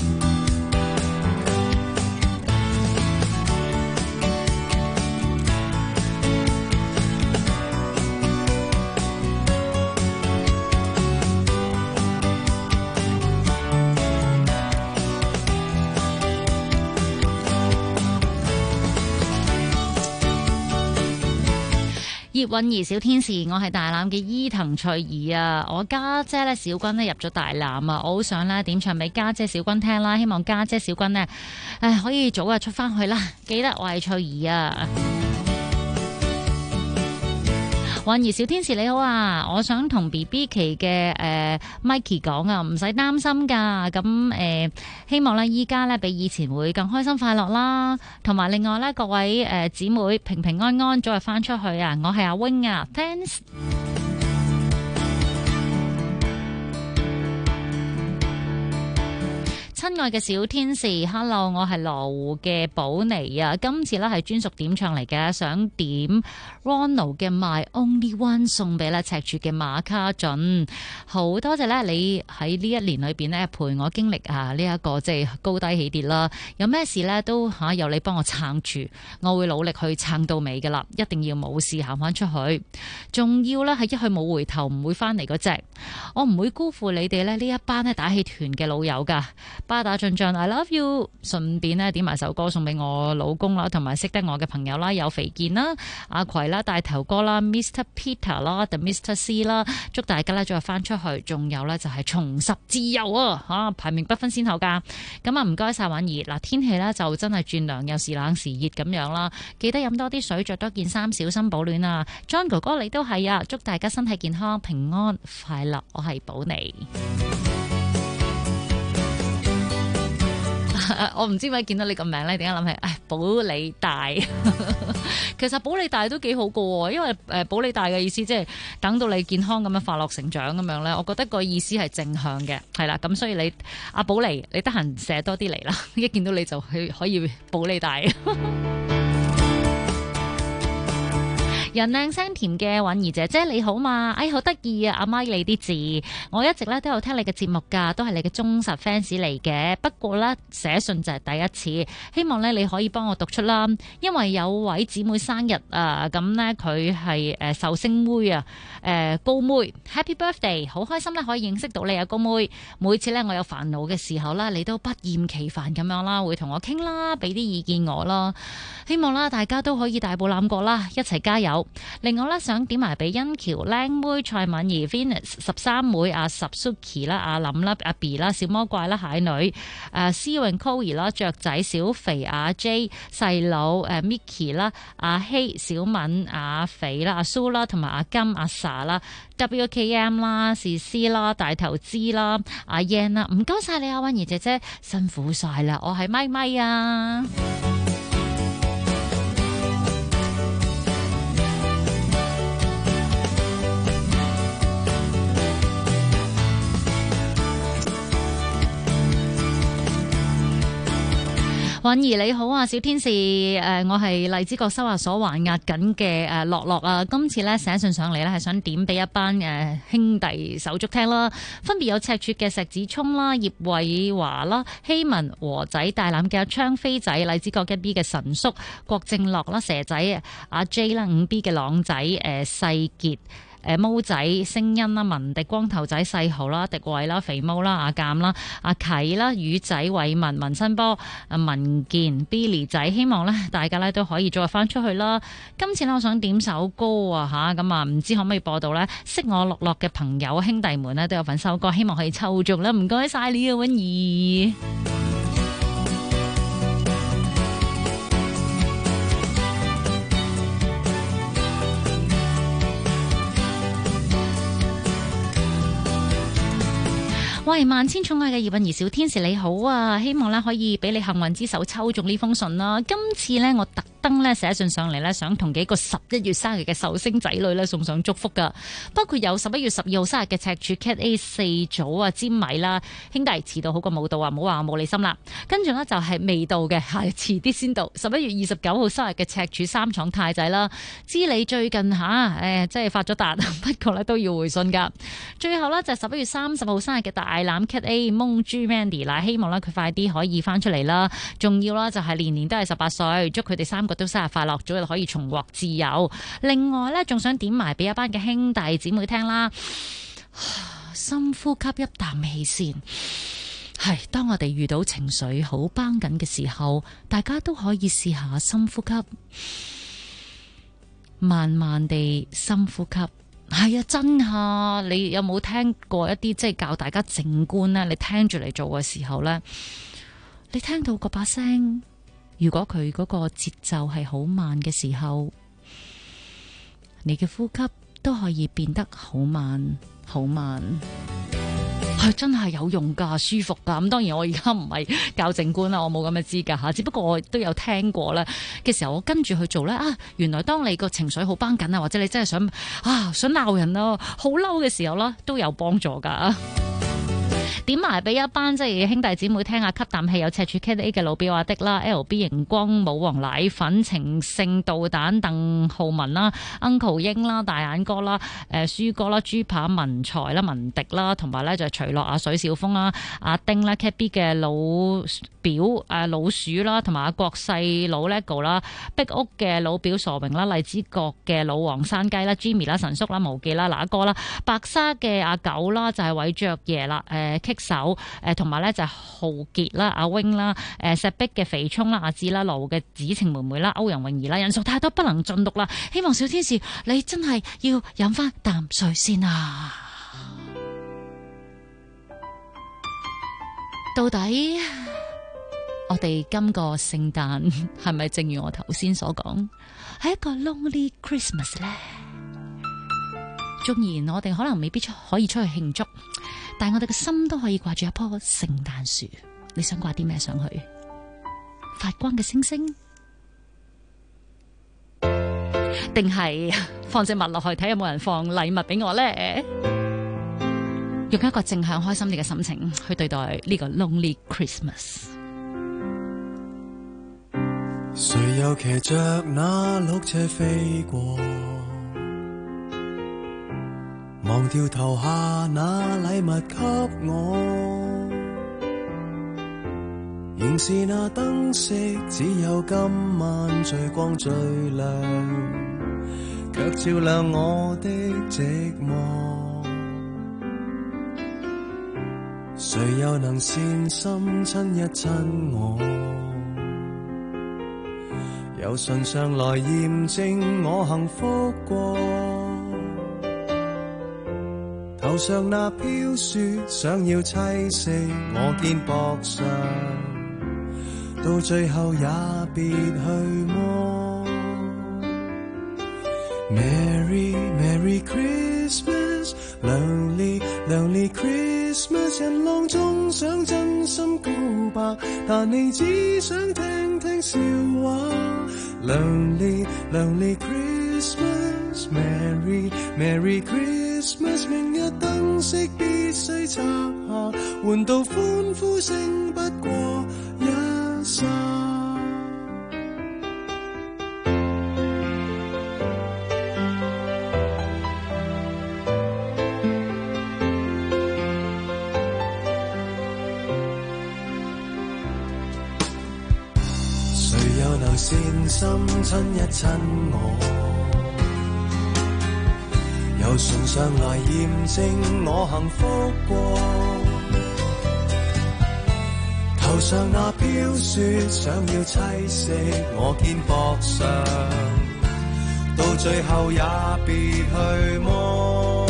葉韻儀小天使，我係大欖嘅伊藤翠兒啊！我家姐咧小君咧入咗大欖啊，我好想咧點唱俾家姐小君聽啦，希望家姐小君呢可以早日出翻去啦！記得我係翠兒啊！韻儀小天使你好啊，我想同 BB 期嘅Mikey 講啊，唔使擔心噶，咁希望咧依家咧比以前會更開心快樂啦，同埋另外咧各位姊妹平平安安早日翻出去啊！我係阿 Wing 啊 ，Thanks。親愛嘅小天使 ，Hello， 我係羅湖嘅寶妮啊！今次咧係專屬點唱嚟嘅，想點 Ronald 嘅 My Only One 送俾咧赤柱嘅馬卡俊，好多謝咧你喺呢一年裏邊咧陪我經歷呢一個即係高低起跌啦，有咩事咧都由你幫我撐住，我會努力去撐到尾噶啦，一定要冇事行翻出去，仲要咧係一去冇回頭，唔會翻嚟嗰隻，我唔會辜負你哋咧呢一班咧打氣團嘅老友噶。巴打進進 I love you， 順便咧點埋首歌送俾我老公啦，同埋識得我嘅朋友啦，有肥健啦、阿葵啦、大頭哥啦、Mr. Peter 啦、The Mr. C 啦，祝大家咧早日翻出去，仲有咧就係重拾自由啊！排名不分先後噶，咁啊唔該晒韻兒嗱，天氣咧就真係轉涼，有時冷時熱咁樣啦，記得飲多啲水，着多件衫，小心保暖啊 ！John 哥哥你都係啊，祝大家身體健康、平安快樂，我係寶妮。我唔知點解見到你個名咧，點解諗起保利大？其實保利大都幾好噶，因為保利大嘅意思即係等到你健康咁樣快樂成長咁樣咧，我覺得個意思係正向嘅，係啦。咁所以你阿寶利，你得閒寫多啲嚟啦，一見到你就可以保利大。人靚聲甜嘅韻兒姐姐你好嘛？好得意啊！阿媽你啲字，我一直咧都有聽你嘅節目噶，都係你嘅忠實 fans 嚟嘅。不過咧寫信就係第一次，希望咧你可以幫我讀出啦。因為有位姊妹生日啊，咁咧佢係壽星妹啊，高妹 Happy Birthday， 好開心咧可以認識到你啊高妹。每次咧我有煩惱嘅時候啦，你都不厭其煩咁樣啦，會同我傾啦，俾啲意見我啦。希望啦大家都可以大步攬過啦，一齊加油。另外咧，想點埋俾欣橋、靚妹、蔡敏儀、Venus、13妹、阿十 Suki 啦、阿林啦、阿 B 啦、小魔怪啦、蟹女、思穎 Coy 啦、雀仔、小肥、阿 J、細佬、Micky 啦、阿希、小敏、阿肥啦、阿蘇啦，同埋阿金、阿 Sa 啦、WKM 啦、是 C 啦、大頭枝啦、阿 Yan 啦，唔該晒你阿韻兒姐姐，辛苦晒啦，我係咪咪啊！韻兒你好啊，小天使，我係荔枝角收押所還押緊嘅樂樂啊，今次咧寫信上嚟咧係想點俾一班兄弟手足聽啦，分別有赤柱嘅石子聰啦、葉偉華啦、希文和仔、大欖嘅昌飛仔、荔枝角一 B 嘅神叔、郭正樂啦、蛇仔、阿 J 啦、5B 嘅朗仔、細傑。毛仔、聲音啦、文迪、光頭仔、細豪啦、迪偉啦、肥毛啦、阿鑑啦、阿啟啦、魚仔、偉文、文新波、文健、Billy 仔，希望咧大家咧都可以再翻出去啦。今次咧我想點首歌啊吓，咁啊唔知可唔可以播到咧？識我樂樂嘅朋友兄弟們咧都有份收歌，希望可以抽中啦。唔該晒你啊，韻兒。 喂，萬千寵愛嘅葉韻儀小天使你好啊，希望咧可以俾你幸運之手抽中呢封信啦。今次咧我特登咧寫信上嚟咧，想同幾個11月生日嘅壽星仔女咧送上祝福噶，包括有11月12號生日嘅赤柱 Cat A 四組啊，詹米啦，兄弟遲到好過冇到啊，唔好話我冇你心啦。跟住呢就係未到嘅，係遲啲先到。11月29號生日嘅赤柱三廠太仔啦，知你最近即係發咗達，不過咧都要回信噶。最後呢，就係11月30號生日嘅大欖 Cat A 蒙豬 Mandy 啦，希望咧佢快啲可以翻出嚟啦。仲要啦就係年年都係18歲，祝佢哋3個都生日快樂，早日可以重獲自由。另外呢，仲想點埋俾一班嘅兄弟姊妹聽啦。深呼吸一啖氣先，係當我哋遇到情緒好繃緊嘅時候，大家都可以試下深呼吸，慢慢地深呼吸。係啊，真啊！你有冇聽過一啲即係教大家靜觀呢？你聽住嚟做嘅時候呢，你聽到嗰把聲，如果佢嗰個節奏係好慢嘅時候，你嘅呼吸都可以變得好慢好慢。係真係有用噶，舒服噶。咁當然我而家唔係教靜觀啦，我冇咁嘅資格吓，只不過我都有聽過咧嘅時候，我跟住去做咧啊，原來當你個情緒好繃緊啊，或者你真係想鬧人啊，好嬲嘅時候啦，都有幫助噶。點埋俾一班即係兄弟姊妹聽下，吸啖氣有赤柱 Cat A 嘅老表阿的啦 ，LB 熒光舞王奶粉情聖導彈鄧浩文啦 ，Uncle 英啦，大眼哥啦，舒哥啦，豬扒文才啦，文迪啦，同埋咧就係徐樂阿水小峰啦，阿丁啦 ，Cat B 嘅老表老鼠啦，同埋阿國細佬 Lego 啦，壁屋嘅老表傻榮啦，荔枝角嘅老黃山雞啦 ，Jimmy 啦，神叔啦，無記啦，嗱哥啦，白沙嘅阿九啦，就係韋爵爺啦，棘手同埋咧就係浩傑啦，阿 wing 啦，石壁嘅肥聰啦，阿志啦，盧嘅子晴妹妹啦，歐陽泳兒啦，人數太多不能盡錄啦，希望小天使你真係要飲翻啖水先啊！到底我哋今個聖誕係咪正如我頭先所講，係一個 lonely Christmas 呢？縱然我哋可能未必可以出去慶祝，但係我哋嘅心都可以掛住一棵聖誕樹。你想掛啲咩上去？發光嘅星星，定係放隻物落去睇有冇人放禮物俾我呢？用一個正向開心啲嘅心情去對待呢個 lonely Christmas。 誰又騎着那綠車飛過，忘掉投下那禮物給我，仍是那燈飾，只有今晚最光最亮，卻照亮我的寂寞。誰又能善心親一親我，由唇上來驗證我幸福過。頭上那飄雪想要棲息我肩膊上，到最後也別去摸。 Merry Merry Christmas Lonely Lonely Christmas 人浪中想真心告白，但你只想聽聽笑話。 Lonely Lonely Christmas Merry Merry Christmas 明日燈飾必須拆下，換到歡呼聲不過一剎。誰又能善心親一親我，由唇上來驗證我幸福過。頭上那飄雪想要棲息我肩膊上，到最後也別去摸。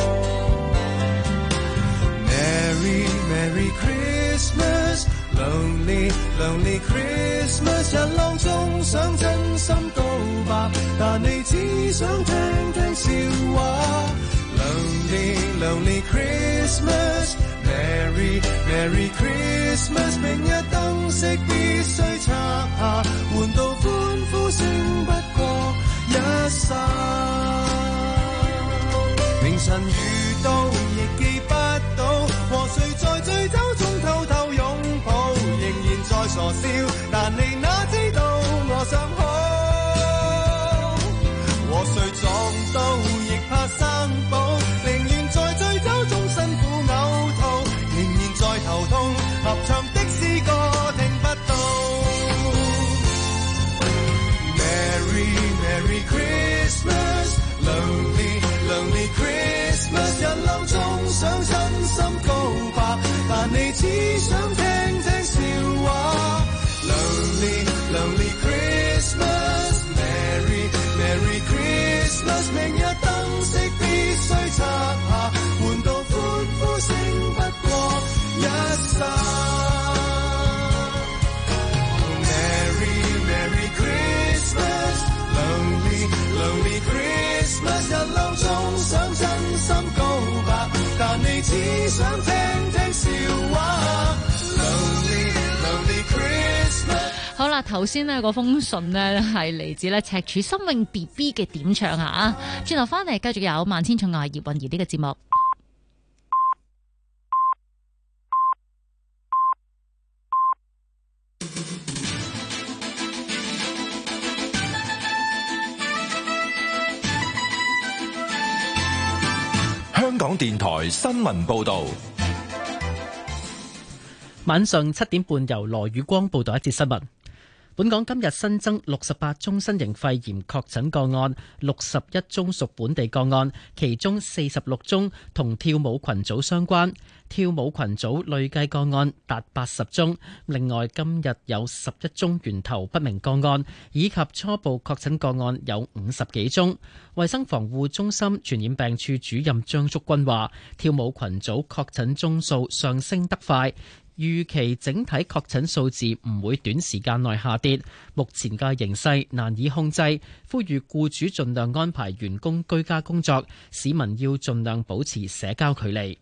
Merry Merry Christmas Lonely Lonely Christmas 人浪中想真心告白，但你只想聽聽笑話。 Lonely Lonely Christmas Merry Merry Christmas， 明日燈飾必須拆下，換到歡呼聲不過一剎。明晨遇到亦記不到，和誰在醉酒中偷偷擁抱，仍然在傻笑，但你哪知道我想好。和誰撞到亦怕生保，寧願在醉酒中辛苦嘔吐，仍然在頭痛，合唱的詩歌聽不到。Merry Merry Christmas， Lonely Lonely Christmas， 人流中想真心告白，但你只想聽聽笑話。Lonely Lonely Christmas，Merry Merry Christmas， 明日燈飾必須拆下，換到歡呼聲不過一剎。Merry Merry Christmas，Lonely Lonely Christmas， 人流中想真心告白，但你只想聽聽笑話。Lonely Lonely Christmas。 好啦，頭先呢嗰封信呢係嚟自咧赤柱心穎 BB 嘅點唱啊！轉頭翻嚟繼續有萬千寵愛葉韻儀呢個節目。 香港電台新聞報導。 晚上7點半，由羅宇光報道一節新聞。本港今日新增68宗新型肺炎確診個案，61宗屬本地個案，其中46宗同跳舞群組相關。跳舞群組累計個案達80宗。另外，今日有11宗源頭不明個案，以及初步確診個案有50幾宗。衛生防護中心傳染病處主任張竹君話，跳舞群組確診宗數上升得快，預期整體確診數字唔會短時間內下跌，目前嘅形勢難以控制，呼籲僱主盡量安排員工居家工作，市民要盡量保持社交距離。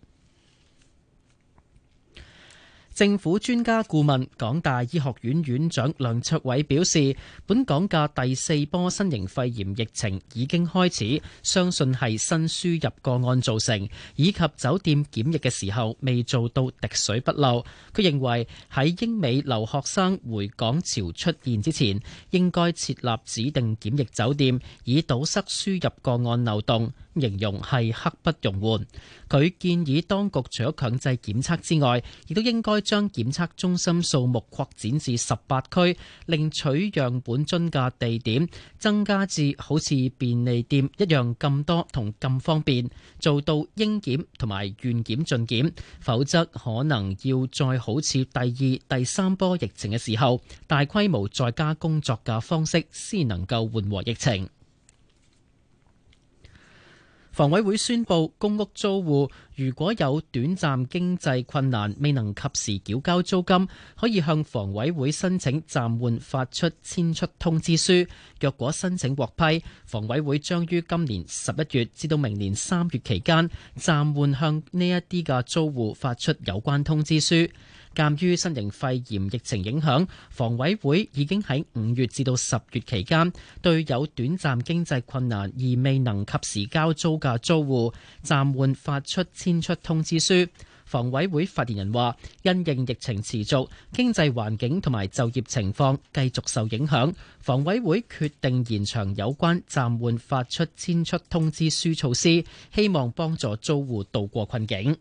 政府專家顧問、港大醫學院院長梁卓偉表示，本港嘅第4波新型肺炎疫情已經開始，相信係新輸入個案造成，以及酒店檢疫嘅時候未做到滴水不漏。佢認為喺英美留學生回港潮出現之前，應該設立指定檢疫酒店，以堵塞輸入個案漏洞，形容係刻不容緩。佢建議當局除咗強制檢測之外，亦都應該將檢測中心數目擴展至18區，另取樣本樽嘅地點增加至好似便利店一樣咁多同咁方便，做到應檢同埋願檢盡檢，否則可能要再好似第2、第3波疫情嘅時候，大規模在家工作嘅方式先能夠緩和疫情。房委會宣布，公屋租戶如果有短暫經濟困難，未能及時繳交租金，可以向房委會申請暫緩發出遷出通知書。若果申請獲批，房委會將於今年11月至到明年3月期間暫緩向呢一啲嘅租戶發出有關通知書。鑑於新型肺炎疫情影響，房委會已經喺5月至到10月期間，對有短暫經濟困難而未能及時交租嘅租戶暫緩發出遷出通知書。房委會發言人話，因應疫情持續，經濟環境同埋就業情況繼續受影響，房委會決定延長有關暫緩發出遷出通知書措施，希望幫助租戶渡過困境。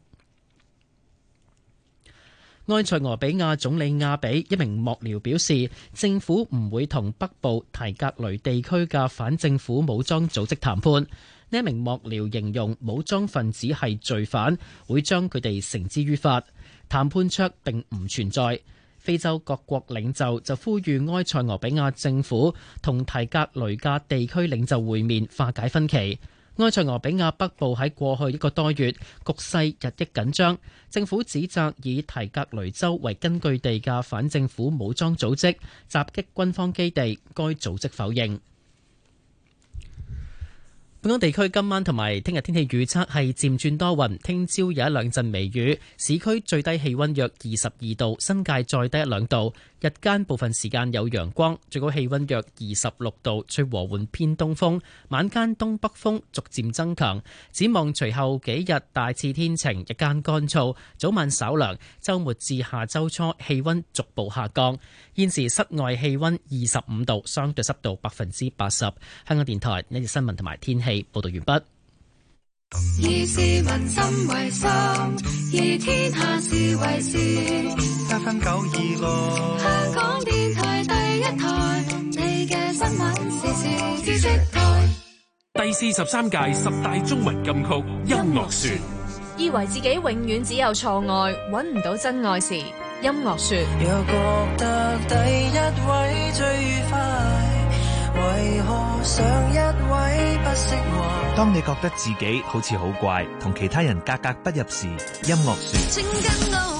埃塞俄比亞總理亞比一名幕僚表示，政府唔會同北部提格雷地區嘅反政府武裝組織談判。呢一名幕僚形容武裝分子係罪犯，會將佢哋繩之於法。談判桌並唔存在。非洲各國領袖就呼籲埃塞俄比亞政府同提格雷嘅地區領袖會面，化解分歧。埃塞俄比亞北部喺過去1個多月局勢日益緊張，政府指責以提格雷州為根據地嘅反政府武裝組織襲擊軍方基地，該組織否認。 本港地區今晚同埋聽日天氣預測係漸轉多雲，聽朝有一兩陣微雨，市區最低氣溫約22度，新界再低一兩度。日間部分時間有陽光，最高氣溫約26度，吹和緩偏東風，晚間東北風逐漸增強。展望隨後幾日大致天晴，日間乾燥，早晚稍涼。週末至下週初氣溫逐步下降。現時室外氣溫25度，相對濕度80%。香港電台呢節新聞同埋天氣報道完畢。 以市民心為心，以天下事為事。FM 926，香港電台第一台，你嘅新聞時事知識台。 第43屆10大中文金曲音樂選。 以為自己永遠只有錯愛，揾唔到真愛時，音樂說。 又覺得第一位最愉快，為何上一位不釋懷？ 當你覺得自己好似好怪，同其他人格格不入時，音樂說。 請跟我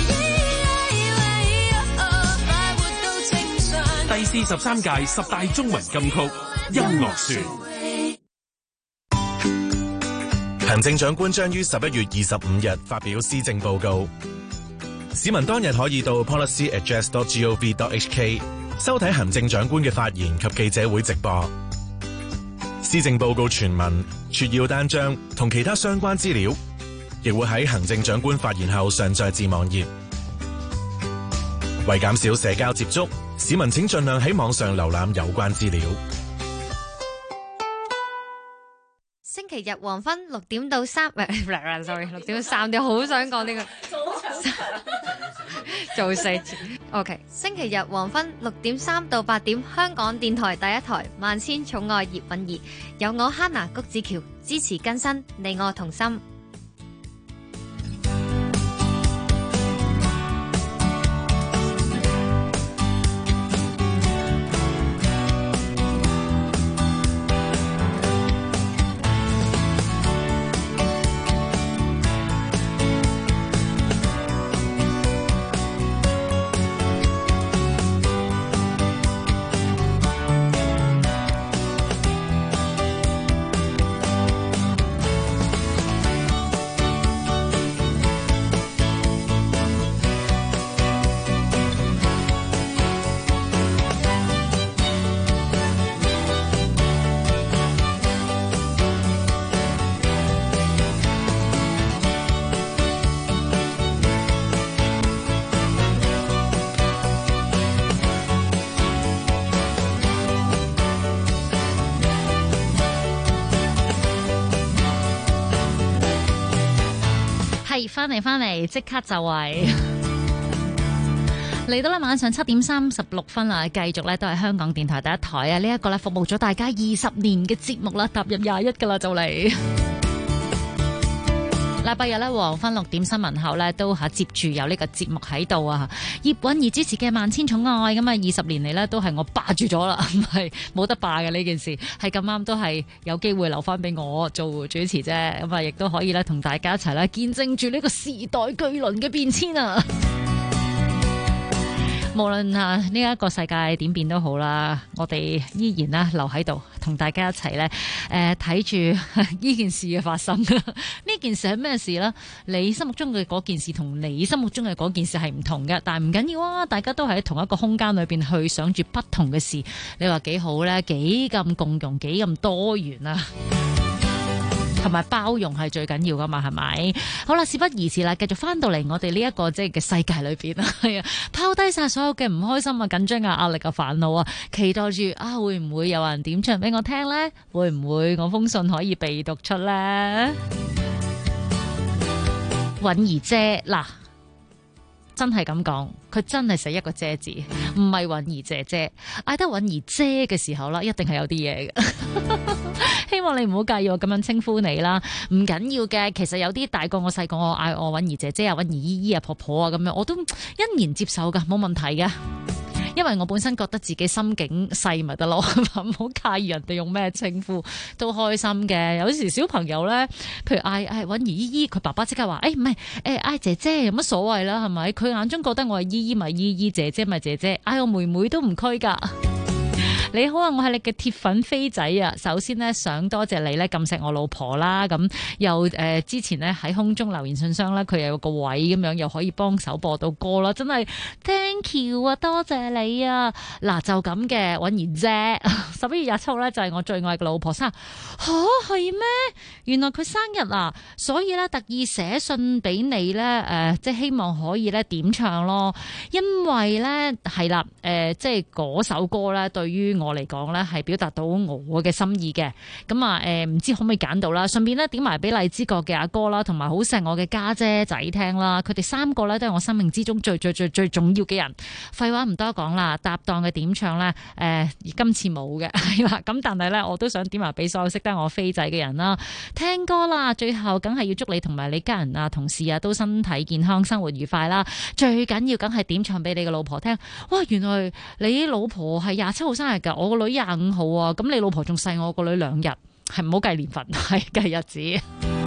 快活到清晨。 第43屆10大中文金曲音樂選。 行政長官將於11月25日發表施政報告，市民當日可以到 policyaddress.gov.hk 收睇行政長官嘅發言及記者會直播。施政報告全文、撮要單張同其他相關資料，亦會喺行政長官發言後上載至網頁。為減少社交接觸，市民請盡量喺網上瀏覽有關資料。 星期日黃昏6點到3，sorry 6點到3點，好想講呢個做4次。OK， 星期日黃昏6點3到8點，香港電台第一台萬千寵愛葉韻儀，有我 Hannah 谷子喬支持更新，你我同心。 翻嚟即刻就係嚟到啦！晚上7點36分啦，繼續咧都係香港電台第一台啊！呢一個咧服務咗大家20年嘅節目啦，踏入21噶啦就嚟。禮拜日咧黃昏6點新聞後咧都接住有呢個節目喺度啊！葉韻儀主持嘅萬千寵愛咁啊，20年嚟咧都係我霸住咗啦，唔係冇得霸嘅呢件事，係咁啱都係有機會留翻俾我做主持啫，咁啊亦都可以咧同大家一齊咧見證住呢個時代巨輪嘅變遷啊！無論呢一個世界點變都好啦，我哋依然咧留喺度，同大家一齊咧睇住呢件事嘅發生。呢件事係咩事呢？你心目中嘅嗰件事同你心目中嘅嗰件事係唔同嘅，但係唔緊要啊！大家都喺同一個空間裏邊去想住不同嘅事，你話幾好呢？幾咁共融，幾咁多元啊！同埋包容係最緊要噶嘛，係咪？好啦，事不宜遲啦，繼續翻到嚟我哋呢一個即係嘅世界裏邊啦，係啊，拋低晒所有嘅唔開心啊、緊張啊、壓力啊、煩惱啊，期待住啊，會唔會有人點唱俾我聽呢？會唔會我封信可以被讀出呢？韻儀姐嗱，真係咁講，佢真係寫一個姐字，唔係韻儀姐姐。嗌得韻儀姐嘅時候啦，一定係有啲嘢嘅。希望你唔好介意我咁樣稱呼你啦，唔緊要嘅。其實有啲大過我、細過我，嗌我韻儀姐姐啊、韻儀姨姨啊、婆婆啊咁樣，我都欣然接受噶，冇問題嘅。因為我本身覺得自己心境細咪得咯，唔好介意人哋用咩稱呼，都開心嘅。有時小朋友咧，譬如嗌韻儀姨姨，佢爸爸即刻話：唔係，嗌姐姐有乜所謂啦？係咪？佢眼中覺得我係姨姨咪姨姨，姐姐咪姐姐，嗌我妹妹都唔拘噶。 你好啊，我係你嘅鐵粉飛仔啊！首先呢，想多謝你呢咁錫我老婆啦，咁又之前呢，喺空中留言信箱啦，佢又有個位咁樣，又可以幫手播到歌啦，真係 thank you 啊，多謝你啊！嗱就咁嘅允兒姐，11月27號呢，就係我最愛嘅老婆生日，吓係咩？原來佢生日啊，所以呢，特意寫信俾你呢，即係希望可以呢點唱咯，因為呢，係啦，即係嗰首歌呢，對於我嚟講呢，係表達到我嘅心意嘅，咁啊唔知可唔可以揀到啦？順便呢，點埋俾荔枝角嘅阿哥啦，同埋好錫我嘅家姐仔聽啦，佢哋3個呢，都係我生命之中最重要嘅人。廢話唔多講啦，搭檔嘅點唱呢，今次冇嘅係啦，咁但係呢，我都想點埋俾所有識得我飛仔嘅人啦，聽歌啦，最後梗係要祝你同埋你家人啊、同事啊都身體健康、生活愉快啦，最緊要梗係點唱俾你嘅老婆聽。哇，原來你老婆係27號生日㗎，我個女25號啊，咁你老婆仲細我個女2日，係唔好計年份，係計日子。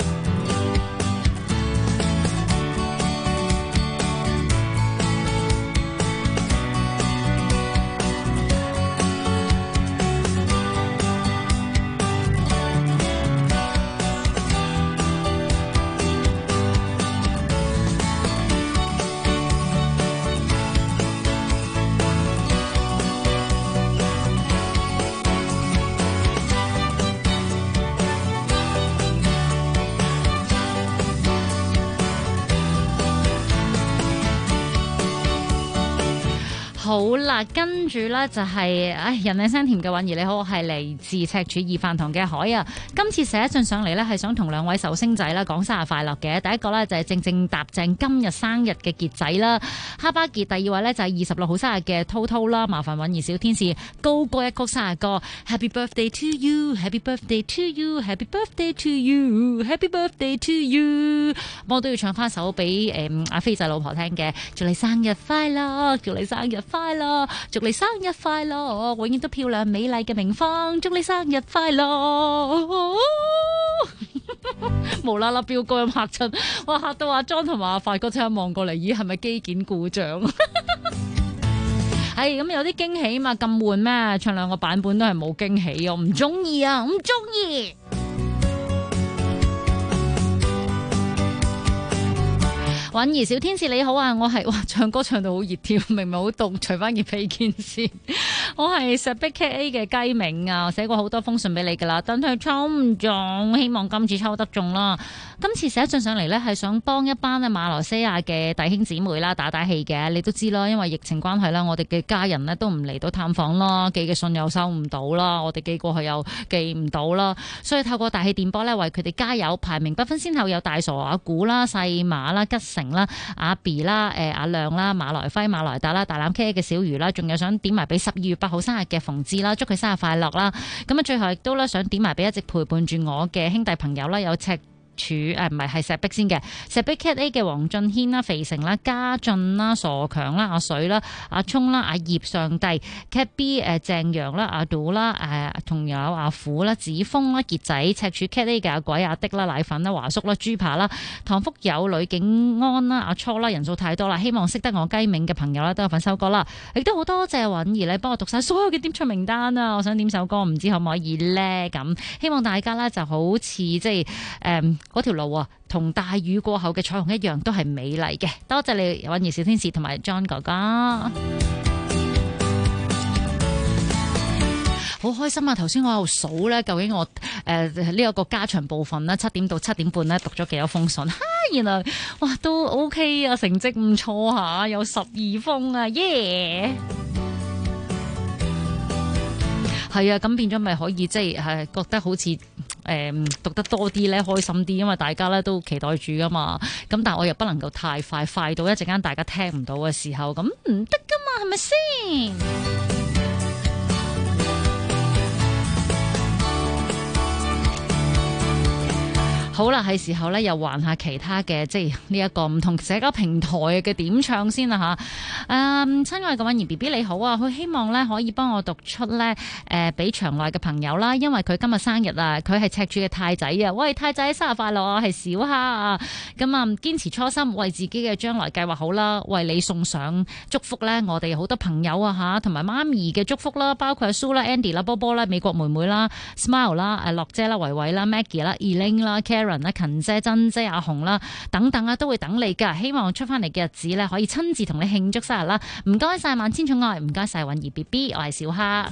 好啦，跟住呢就係人靚聲甜嘅允兒，你好，我係嚟自赤柱二飯堂嘅海啊。今次寫信上嚟呢，係想同2位壽星仔啦講生日快樂嘅。第一個呢，就係正踏正今日生日嘅傑仔啦，哈巴傑。第2位呢，就係26號生日嘅滔滔啦，麻煩允兒小天使高歌一曲生日歌 Happy birthday to you Happy birthday to you Happy birthday to you Happy birthday to you。我都要唱翻首俾阿飛仔老婆聽嘅，祝你生日快樂，祝你生日快樂，祝你生日快樂，永遠都漂亮美麗嘅明芳，祝你生日快樂。無啦啦飆歌咁嚇親，哇嚇到阿莊同埋阿發哥即刻望過嚟，咦係咪機件故障？係咁有啲驚喜嘛，咁悶咩？唱2個版本都係冇驚喜，我唔中意啊，唔中意。允兒小天使你好啊，我係哇唱歌唱到好熱跳，明明好凍，除翻件被件先。我係石壁 KA 嘅雞銘啊，寫過好多封信俾你噶啦，但係抽唔中，希望今次抽得中啦。今次寫信上嚟呢，係想幫一班馬來西亞嘅弟兄姊妹啦打氣嘅，你都知啦，因為疫情關係啦，我哋嘅家人呢都唔嚟到探訪啦，寄嘅信又收唔到啦，我哋寄過去又寄唔到啦，所以透過大氣電波呢，為佢哋加油，排名不分先後，有大傻阿古啦、細馬啦、吉成啦、阿 B 啦、阿亮啦、馬來輝、馬來達啦、大欖 K 嘅小魚啦，仲有想點埋俾12月8號生日嘅馮志啦，祝佢生日快樂啦！咁啊，最後亦都咧想點埋俾一直陪伴住我嘅兄弟朋友啦，有赤柱唔係石壁先嘅石壁 Cat A 嘅黃俊軒啦、肥成啦、家俊啦、傻強啦、阿水啦、阿聰啦、阿葉上帝 Cat B 鄭陽啦、阿杜啦仲有阿虎啦、子峰啦、傑仔赤柱 Cat A 嘅阿鬼阿的啦、奶粉啦、華叔啦、豬扒啦、唐福友、呂景安啦、阿初啦，人數太多啦，希望識得我雞銘嘅朋友啦都有份收歌啦，亦都好多謝允兒咧幫我讀晒所有嘅點唱名單啊！我想點首歌，唔知可唔可以咧？咁希望大家咧就好似即係嗰條路啊，同大雨過後嘅彩虹一樣，都係美麗嘅。多謝你，允兒小天使同埋 John 哥哥，好開心啊！頭先我喺度數咧，究竟我呢一個加長部分咧，7點到7點半咧讀咗幾多封信？原來哇都 OK 啊，成績唔錯吓，有12封啊，耶！係啊，咁變咗咪可以即係覺得好似讀得多啲咧，開心啲，因為大家咧都期待住噶嘛。咁但係我又不能夠太快，快到一陣間大家聽唔到嘅時候，咁唔得噶嘛，係咪先？ 好啦，係時候咧又還下其他嘅即係呢一個唔同社交平台嘅點唱先啦吓。親愛嘅婉兒 B B 你好啊，佢希望咧可以幫我讀出咧俾場內嘅朋友啦，因為佢今日生日啊，佢係赤柱嘅太仔啊，喂太仔生日快樂啊，係小蝦啊，咁啊堅持初心，為自己嘅將來計劃好啦，為你送上祝福咧，我哋好多朋友啊吓，同埋媽咪嘅祝福啦，包括阿蘇啦、Andy 啦、波波啦、美國妹妹啦、Smile 啦、樂姐啦、維維啦、Maggie 啦、Elaine 啦、Karen 啦、勤姐、珍姐、阿紅啦等等啊，都會等你噶。希望出翻嚟嘅日子咧，可以親自同你慶祝生日啦。唔該晒萬千寵愛，唔該晒婉兒 B B， 我係小蝦。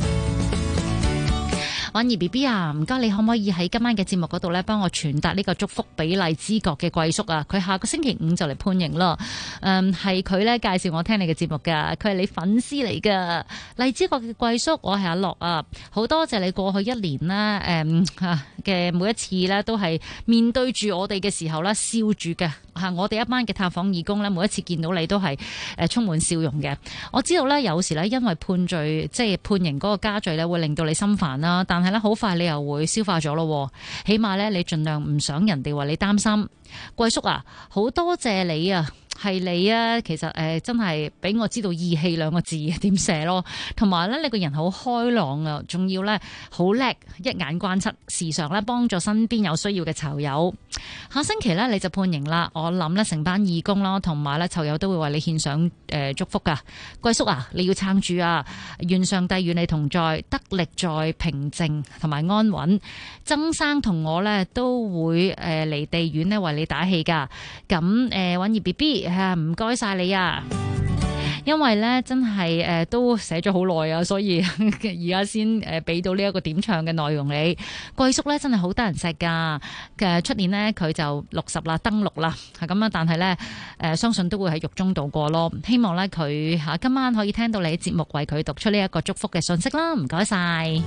婉兒 B B 啊，唔該，你可唔可以喺今晚嘅節目嗰度咧，幫我傳達呢個祝福俾荔枝角嘅貴叔啊？佢下個星期5就嚟判刑啦。係佢咧介紹我聽你嘅節目噶，佢係你粉絲嚟噶。荔枝角嘅貴叔，我係阿樂啊，好多謝你過去一年啦，嘅每一次咧都係面對住我哋嘅時候咧笑住嘅。我哋一班嘅探訪義工咧，每一次見到你都係充滿笑容嘅。我知道咧，有時咧因為判罪即係判刑嗰個加罪咧，會令到你心煩啦。但係咧好快你又會消化咗咯。起碼咧你盡量唔想人哋話你擔心。貴叔啊，好多謝你啊！係你啊，其實真係俾我知道義氣兩個字點寫咯，同埋咧你個人好開朗啊，仲要咧好叻，一眼關七，時常咧幫助身邊有需要嘅囚友。下星期咧你就判刑啦，我諗咧成班義工啦，同埋咧囚友都會為你獻上祝福噶。貴叔啊，你要撐住啊！願上帝與你同在，得力在平靜同埋安穩。曾生同我咧都會離地遠咧為你打氣噶。咁婉兒 B B。唔該晒你啊，因為咧真係都寫咗好耐啊，所以而家先俾到呢一個點唱嘅內容你。貴叔咧真係好得人錫噶，出年呢，佢就60啦，登陸啦，係咁啊！但係咧相信都會喺獄中度過咯。希望咧佢今晚可以聽到你節目為佢讀出呢一個祝福嘅信息啦。唔該晒。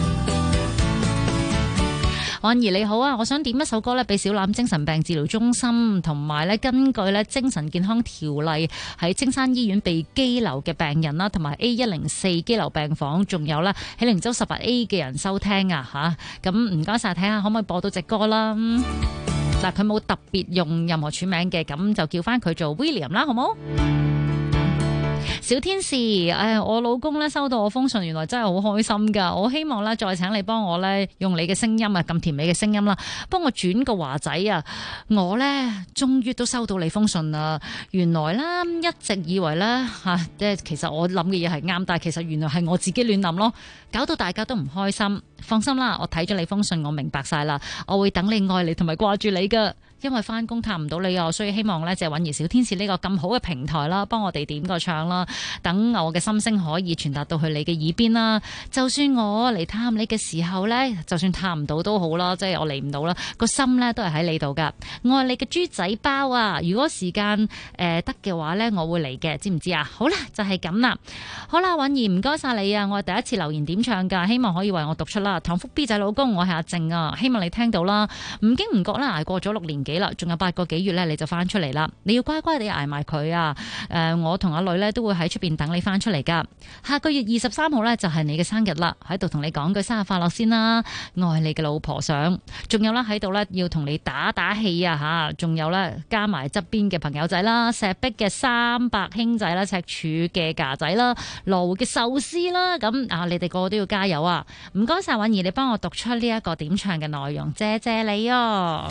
婉兒你好啊，我想點一首歌咧，俾小欖精神病治療中心同埋咧根據咧精神健康條例喺青山醫院被羈留嘅病人啦，同埋 A104 羈留病房，仲有咧喜靈洲18A 嘅人收聽啊吓。咁唔該晒，睇下可唔可以播到隻歌啦。嗱，佢冇特別用任何署名嘅，咁就叫翻佢做 William 啦，好冇？小天使，我老公咧收到我封信，原來真係好開心噶。我希望咧再請你幫我咧用你嘅聲音啊，咁甜美嘅聲音啦，幫我轉個華仔啊！我咧終於都收到你封信啦。原來啦，一直以為咧即係其實我諗嘅嘢係啱，但係其實原來係我自己亂諗咯，搞到大家都唔開心。放心啦，我睇咗你封信，我明白晒啦，我會等你愛你同埋掛住你噶。因為翻工探唔到你啊，所以希望咧就婉兒小天使呢個咁好嘅平台啦，幫我哋點個唱啦，等我嘅心聲可以傳達到去你嘅耳邊啦。就算我嚟探你嘅時候咧，就算探唔到都好啦，即係我嚟唔到啦，個心咧都係喺你度噶。愛你嘅豬仔包啊！如果時間得嘅話咧，我會嚟嘅，知唔知啊？好啦，就係咁啦。好啦，婉兒唔該晒你啊！我係第一次留言點唱噶，希望可以為我讀出啦。唐福 B 仔老公，我係阿靜啊，希望你聽到啦。唔經唔覺啦，捱過咗6年幾啦，仲有8個幾月咧，你就翻出嚟啦。你要乖乖地捱埋佢啊！我同阿女咧都會喺出邊等你翻出嚟噶。下個月23號咧就係你嘅生日啦，喺度同你講句生日快樂先啦。愛你嘅老婆想，仲有啦喺度咧要同你打氣啊吓，仲有咧加埋側邊嘅朋友仔啦，石壁嘅300兄仔啦，赤柱嘅架仔啦，羅湖嘅壽司啦，咁啊你哋個個都要加油啊！唔該晒婉兒，你幫我讀出呢一個點唱嘅內容，謝謝你哦。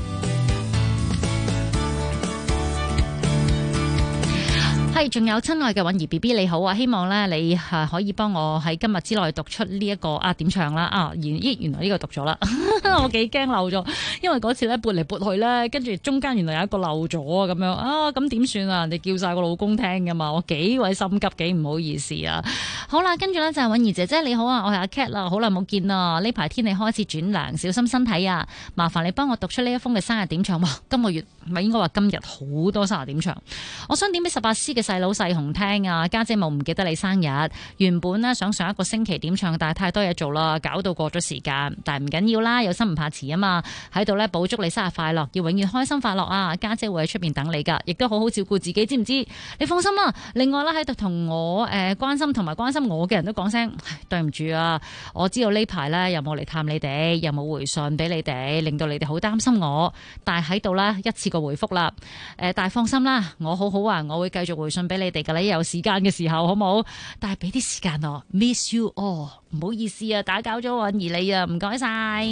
係，仲有親愛嘅婉兒 B B 你好啊，希望咧你可以幫我喺今日之內讀出呢一個點唱啦。原來呢個讀咗啦，我幾驚漏咗，因為嗰次咧撥嚟撥去咧，跟住中間原來有一個漏咗啊，咁樣咁點算啊？你叫晒個老公聽噶嘛，我幾位心急，幾唔好意思啊。好啦，跟住咧就係婉兒姐姐你好啊，我係阿 Cat 啦，好耐冇見啦，呢排天氣開始轉涼，小心身體啊！麻煩你幫我讀出呢一封嘅生日點唱。哇，今個月咪應該話今日好多生日點唱，我想點俾18C嘅細佬細雄聽啊，家姐冇唔記得你生日。原本呢想上一個星期點唱，但係太多嘢做啦，搞到過咗時間。但係唔緊要啦，有心唔怕遲啊嘛。喺度呢，補祝你生日快樂，要永遠開心快樂啊！家姐會喺出邊等你噶，亦都好好照顧自己，知唔知？你放心啦。另外啦，喺度同我關心同埋關心我嘅人都講聲對唔住啊！我知道呢排呢，又冇嚟探你哋，又冇回信俾你哋，令到你哋好擔心我。但係喺度呢，一次過回覆啦。但係放心啦，我好好啊，我會繼續回信俾你哋噶啦，有時間嘅時候好冇？但係俾啲時間我 ，miss you all， 唔好意思啊，打攪咗韻兒你啊，唔該晒。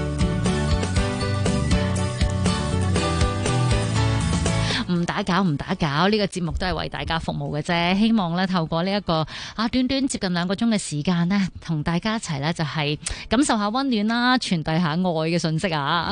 唔打攪，唔打攪，呢個節目都係為大家服務嘅啫。希望咧透過呢一個短短接近2個鐘嘅時間呢，同大家一齊呢，就係感受下溫暖啦，傳遞下愛嘅信息啊！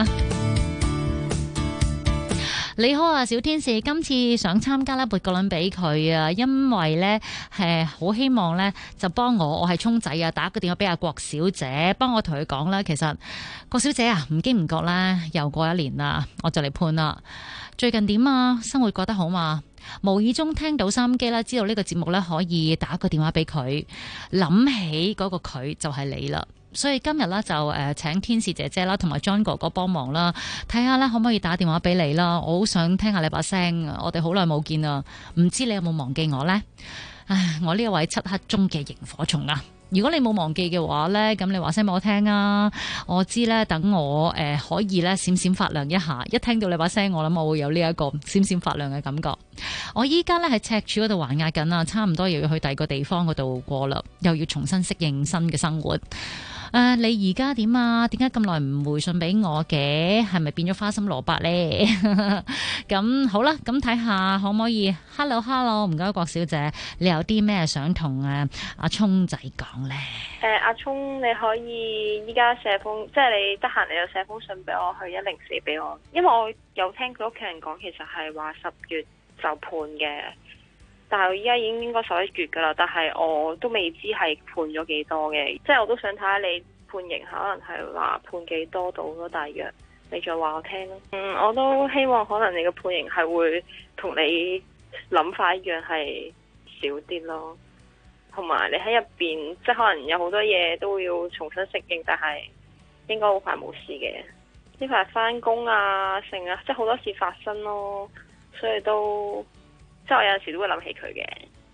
你好啊，小天使，今次想參加咧撥個輪俾佢啊，因為咧好希望咧就幫我係聰仔啊，打個電話俾阿郭小姐，幫我同佢講啦。其實郭小姐啊，唔經唔覺啦，又過1年啦，我就嚟判啦。最近點啊？生活過得好嘛？無意中聽到收音機啦，知道呢個節目咧可以打個電話俾佢，諗起嗰個佢就係你啦。所以今日咧就請天使姐姐啦，同埋 John 哥哥幫忙啦，睇下咧可唔可以打電話俾你啦。我好想聽下你把聲，我哋好耐冇見啦，唔知你有冇忘記我呢？唉，我呢一位漆黑中嘅螢火蟲啊！如果你冇忘記嘅話呢，咁你話聲俾我聽啊！我知呢，等我可以呢閃閃發亮一下，一聽到你把聲，我諗我會有呢一個閃閃發亮嘅感覺。我依家呢喺赤柱嗰度還押緊啊，差唔多又要去第二個地方嗰度過啦，又要重新適應新嘅生活。你而家點啊？點解咁耐唔回信俾我嘅？係咪變咗花心蘿蔔呢？咁好啦，咁睇下可唔可以 Hello， 唔該郭小姐，你有啲咩想同阿聰仔講呢？ 阿聰，你可以依家寫封，即係你得閒你就寫封信俾我，去104俾我，因為我有聽佢屋企人講，其實係話10月就判嘅，但係我依家已經應該11月噶啦，但係我都未知係判咗幾多嘅，即係我都想睇下你判刑可能係話判幾多到咯，大約你再話我聽咯。我都希望可能你嘅判刑係會同你諗法一樣，係少啲咯，同埋你喺入邊即係可能有好多嘢都要重新適應，但係應該好快冇事嘅。呢排翻工啊成啊，即係好多事發生咯，所以都即係我有陣時都會諗起佢嘅。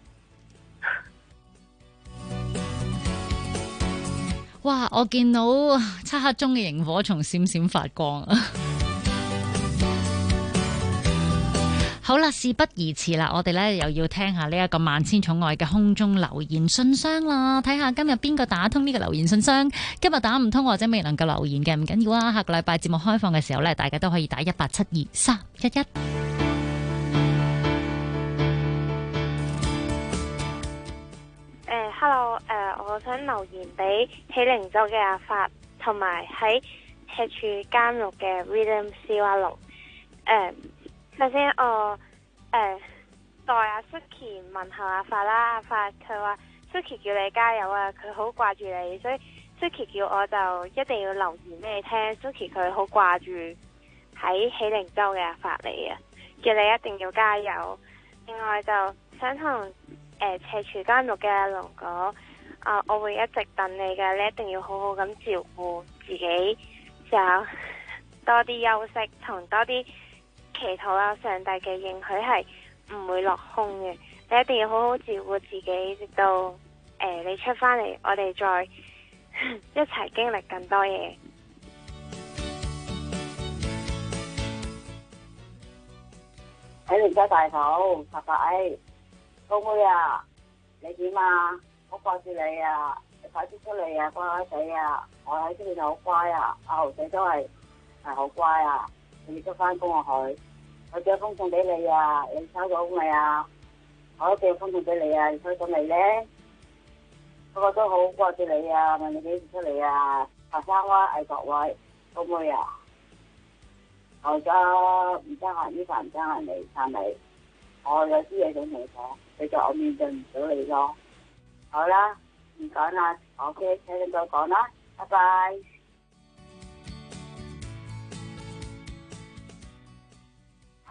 哇！我見到漆黑中嘅螢火蟲閃閃發光啊！好啦，事不宜遲啦，我哋咧又要聽下呢一個萬千寵愛嘅空中留言信箱啦，睇下今日邊個打通呢個留言信箱。今日打唔通或者未能夠留言嘅唔緊要啊，下個禮拜節目開放嘅時候咧，大家都可以打1872311。 Hello， 我想留言俾喜靈洲嘅阿發，同埋喺赤柱監獄嘅 Rhythm 蕭阿龍。首先我代阿 Suki 問候阿發啦，阿發佢話 Suki 叫你加油啊，佢好掛住你，所以 Suki 叫我就一定要留言俾你聽。Suki 佢好掛住喺喜靈洲嘅阿發你啊，叫你一定要加油。另外就想同赤柱監獄嘅阿龍哥，我會一直等你嘅，你一定要好好咁照顧自己，就多啲休息，同多啲祈禱啦。上帝嘅應許係唔會落空嘅，你一定要好好照顧自己，直到你出返嚟，我哋再一齊經歷更多嘢。 喺靈洲大肚，發發高妹啊，你點啊？好掛住你啊！你快啲出嚟啊，乖乖仔啊！我喺出面就好乖啊，阿豪仔都係好乖啊，你都翻工啊佢。我寄封信俾你啊，你收咗未啊？我都寄封信俾你啊，你收咗未咧？個個都好掛住你啊，問你幾時出嚟啊？白生灣魏國偉高妹啊，我而家唔得閒呢份，唔得閒嚟探你。我有啲嘢想同你講，你就我面對唔到你咯。好啦，唔講啦，OK，聽你再講啦，拜拜。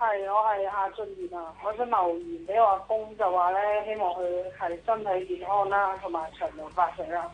係，我係夏俊賢啊！我想留言俾我阿公，就話咧，希望佢係身體健康啦，同埋長命百歲啦。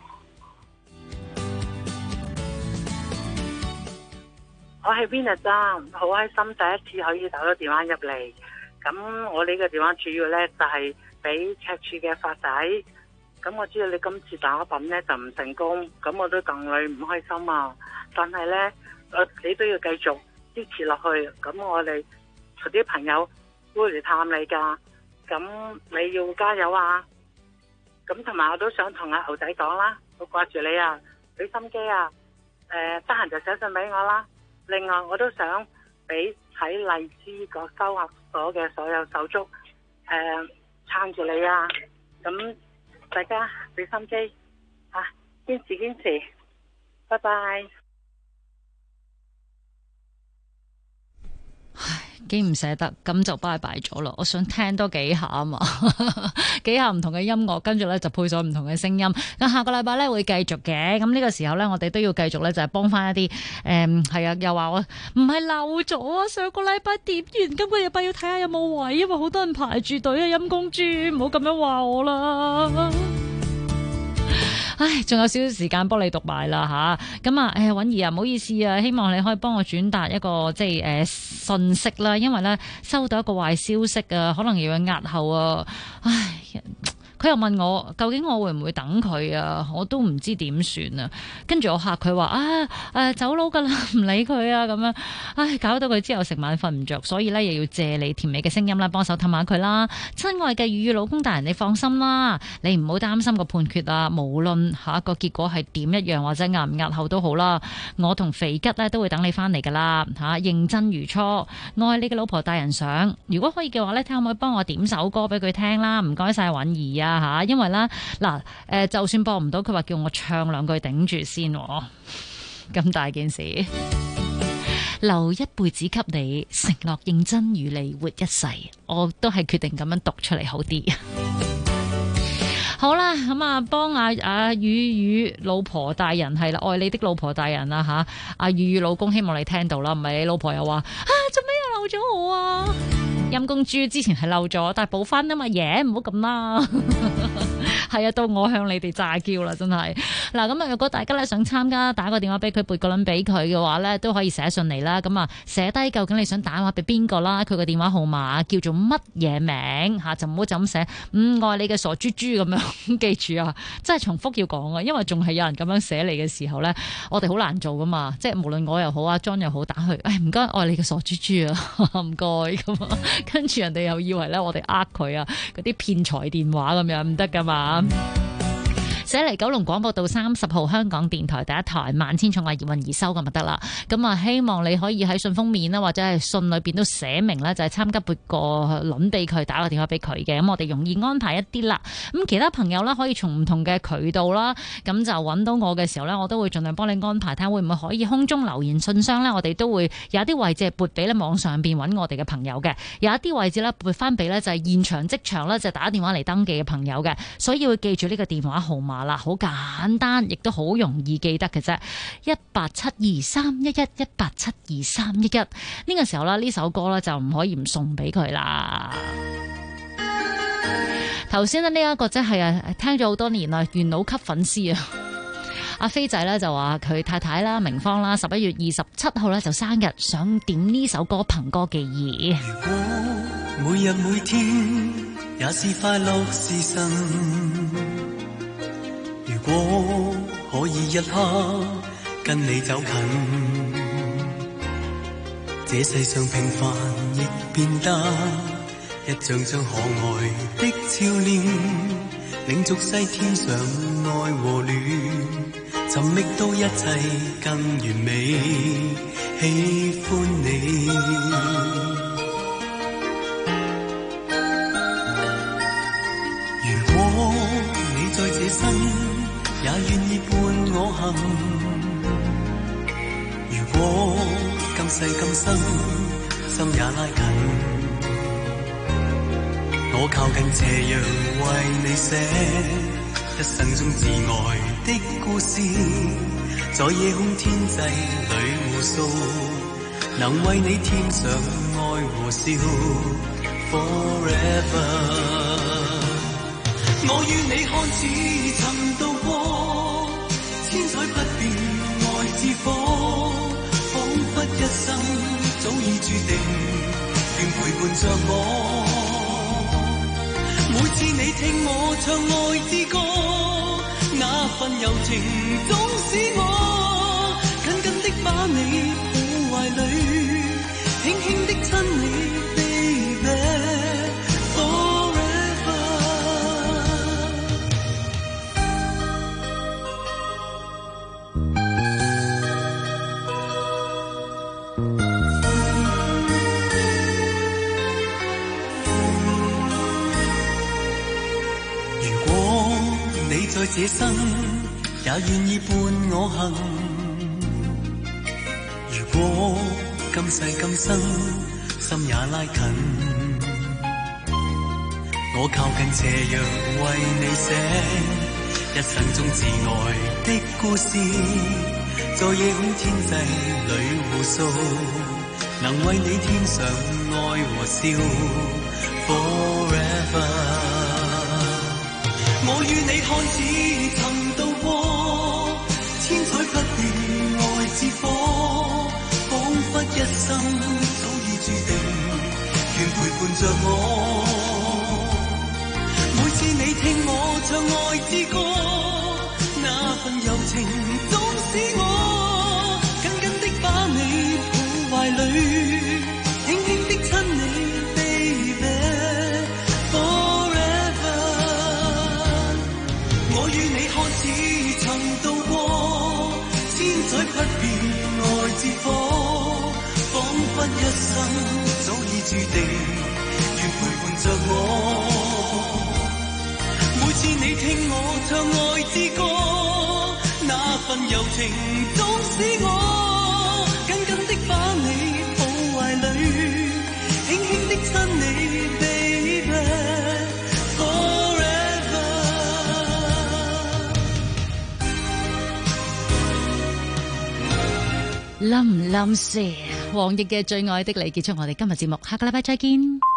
我係 Vina 張，好開心第一次可以打到電話入嚟。咁我呢個電話主要咧就係俾赤柱嘅發仔。咁我知道你今次打品咧就唔成功，咁我都戥你唔開心啊！但係咧，你都要繼續支持落去。咁我哋啲朋友會嚟探你噶，咁你要加油啊！咁同埋我都想同阿牛仔講啦，好掛住你啊，俾心機啊！得閒就寫信俾我啦。另外我都想俾喺荔枝個收客所嘅所有手足撐住你啊！咁大家俾心機啊，堅持，拜拜。 幾唔捨得，咁就拜拜咗咯。我想聽多幾下啊嘛，幾下唔同嘅音樂，跟住咧就配上唔同嘅聲音。咁下個禮拜咧會繼續嘅。咁呢個時候咧，我哋都要繼續咧，就係幫翻一啲係啊，又話我唔係漏咗啊。上個禮拜點完，今個禮拜要睇下有冇位，因為好多人排住隊啊。陰公豬，唔好咁樣話我啦。唉，仲有少少時間幫你讀埋啦吓，咁啊，允兒啊，唔好意思啊，希望你可以幫我轉達一個即係信息啦，因為咧收到一個壞消息啊，可能又要押後啊，唉。佢又問我究竟我會唔會等佢啊？我都唔知點算啊！跟住我嚇佢話走佬㗎啦，唔理佢啊咁樣。唉，搞到佢之後成晚瞓唔着，所以咧又要借你甜美嘅聲音啦，幫手氹下佢啦。親愛嘅粵語老公大人，你放心啦，你唔好擔心個判決啊。無論下一個結果係點一樣，或者押唔押後都好啦，我同肥吉咧都會等你翻嚟㗎啦嚇，認真如初。愛你嘅老婆大人想，如果可以嘅話咧，睇可唔可以幫我點首歌俾佢聽啦？唔該晒允兒啊！吓，因為咧嗱，就算播唔到，佢話叫我唱兩句頂住先，咁大件事，留一輩子給你，承諾認真與你活一世，我都係決定咁樣讀出嚟好啲。好啦，咁啊，幫阿雨老婆大人係啦，愛你的老婆大人啦吓，阿雨老公希望你聽到啦，唔係你老婆又話做咩又漏咗我啊？陰公豬之前係漏咗，但係補翻啊嘛，唔好咁啦。係啊，到我向你哋詐嬌啦，真係。嗱，咁啊，如果大家咧想參加，打個電話俾佢，撥個輪俾佢嘅話咧，都可以寫信嚟啦。咁啊，寫低究竟你想打電話俾邊個啦，佢個電話號碼叫做乜嘢名吓，就唔好就咁寫愛你嘅傻豬豬咁樣。記住啊，真係重複要講啊，因為仲係有人咁樣寫嚟嘅時候咧，我哋好難做噶嘛。即係無論我又好啊，John 又好，打去，唔該，愛你嘅傻豬豬啊，唔該咁啊。跟住人哋又以為咧我哋佢啊，嗰啲騙財電話咁樣唔得噶嘛。寫嚟九龍廣播道30號香港電台第一台萬千寵愛葉韻儀收咁就得啦。咁啊，希望你可以喺信封面啦，或者係信裏邊都寫明咧，就係參加撥個輪俾佢，打個電話俾佢嘅。咁我哋容易安排一啲啦。咁其他朋友啦，可以從唔同嘅渠道啦，咁就揾到我嘅時候咧，我都會盡量幫你安排，睇下會唔會可以空中留言信箱咧。我哋都會有一啲位置係撥俾咧網上邊揾我哋嘅朋友嘅，有一啲位置咧撥翻俾咧就係現場即場咧就打電話嚟登記嘅朋友嘅。所以要記住呢個電話號碼啦，好簡單，亦都好容易記得嘅啫。1872311，1872311。呢個時候啦，呢首歌咧就唔可以唔送俾佢啦。頭先呢一個即係聽咗好多年啦，元老級粉絲啊。阿飛仔咧就話佢太太啦，明芳啦，11月27號咧就生日，想點呢首歌《憑歌寄意》。 如果每日每天也是快樂時辰，如果可以一刻跟你走近，這世上平凡亦變得一張張可愛的笑臉，令俗世添上愛和戀，尋覓到一切更完美，喜歡你。如果你在這生也願意伴我行，如果今世今生心也拉近，我靠近斜陽為你寫一生中至愛的故事，在夜空天際裏互訴，能為你添上愛和和笑 forever。我與你看似曾度過千載不變愛之火，彷彿一生早已注定，願陪伴着我。每次你聽我唱愛之歌，那份柔情總使我緊緊的把你抱懷裡，輕輕的親你 baby。在這生也願意伴我行，如果今世今生心也拉近，我靠近斜陽為你寫一生中至愛的故事，在夜空天際裏互訴，能為你添上愛和笑 forever。我與你看似曾度過千載不變愛之火，彷彿一生早已注定，願陪伴着我。每次你聽我唱愛之歌，那份柔情總使我緊緊的把你抱懷裡，輕輕的親你。我與你看似曾度過千載不變愛之火，彷彿一生早已注定，願陪伴着我。每次你聽我唱愛之歌，那份柔情總使我緊緊的把你抱懷裡，輕輕的親你 baby。 冧唔冧先？黃奕嘅最愛的你，結束我哋今日節目，下個禮拜再見。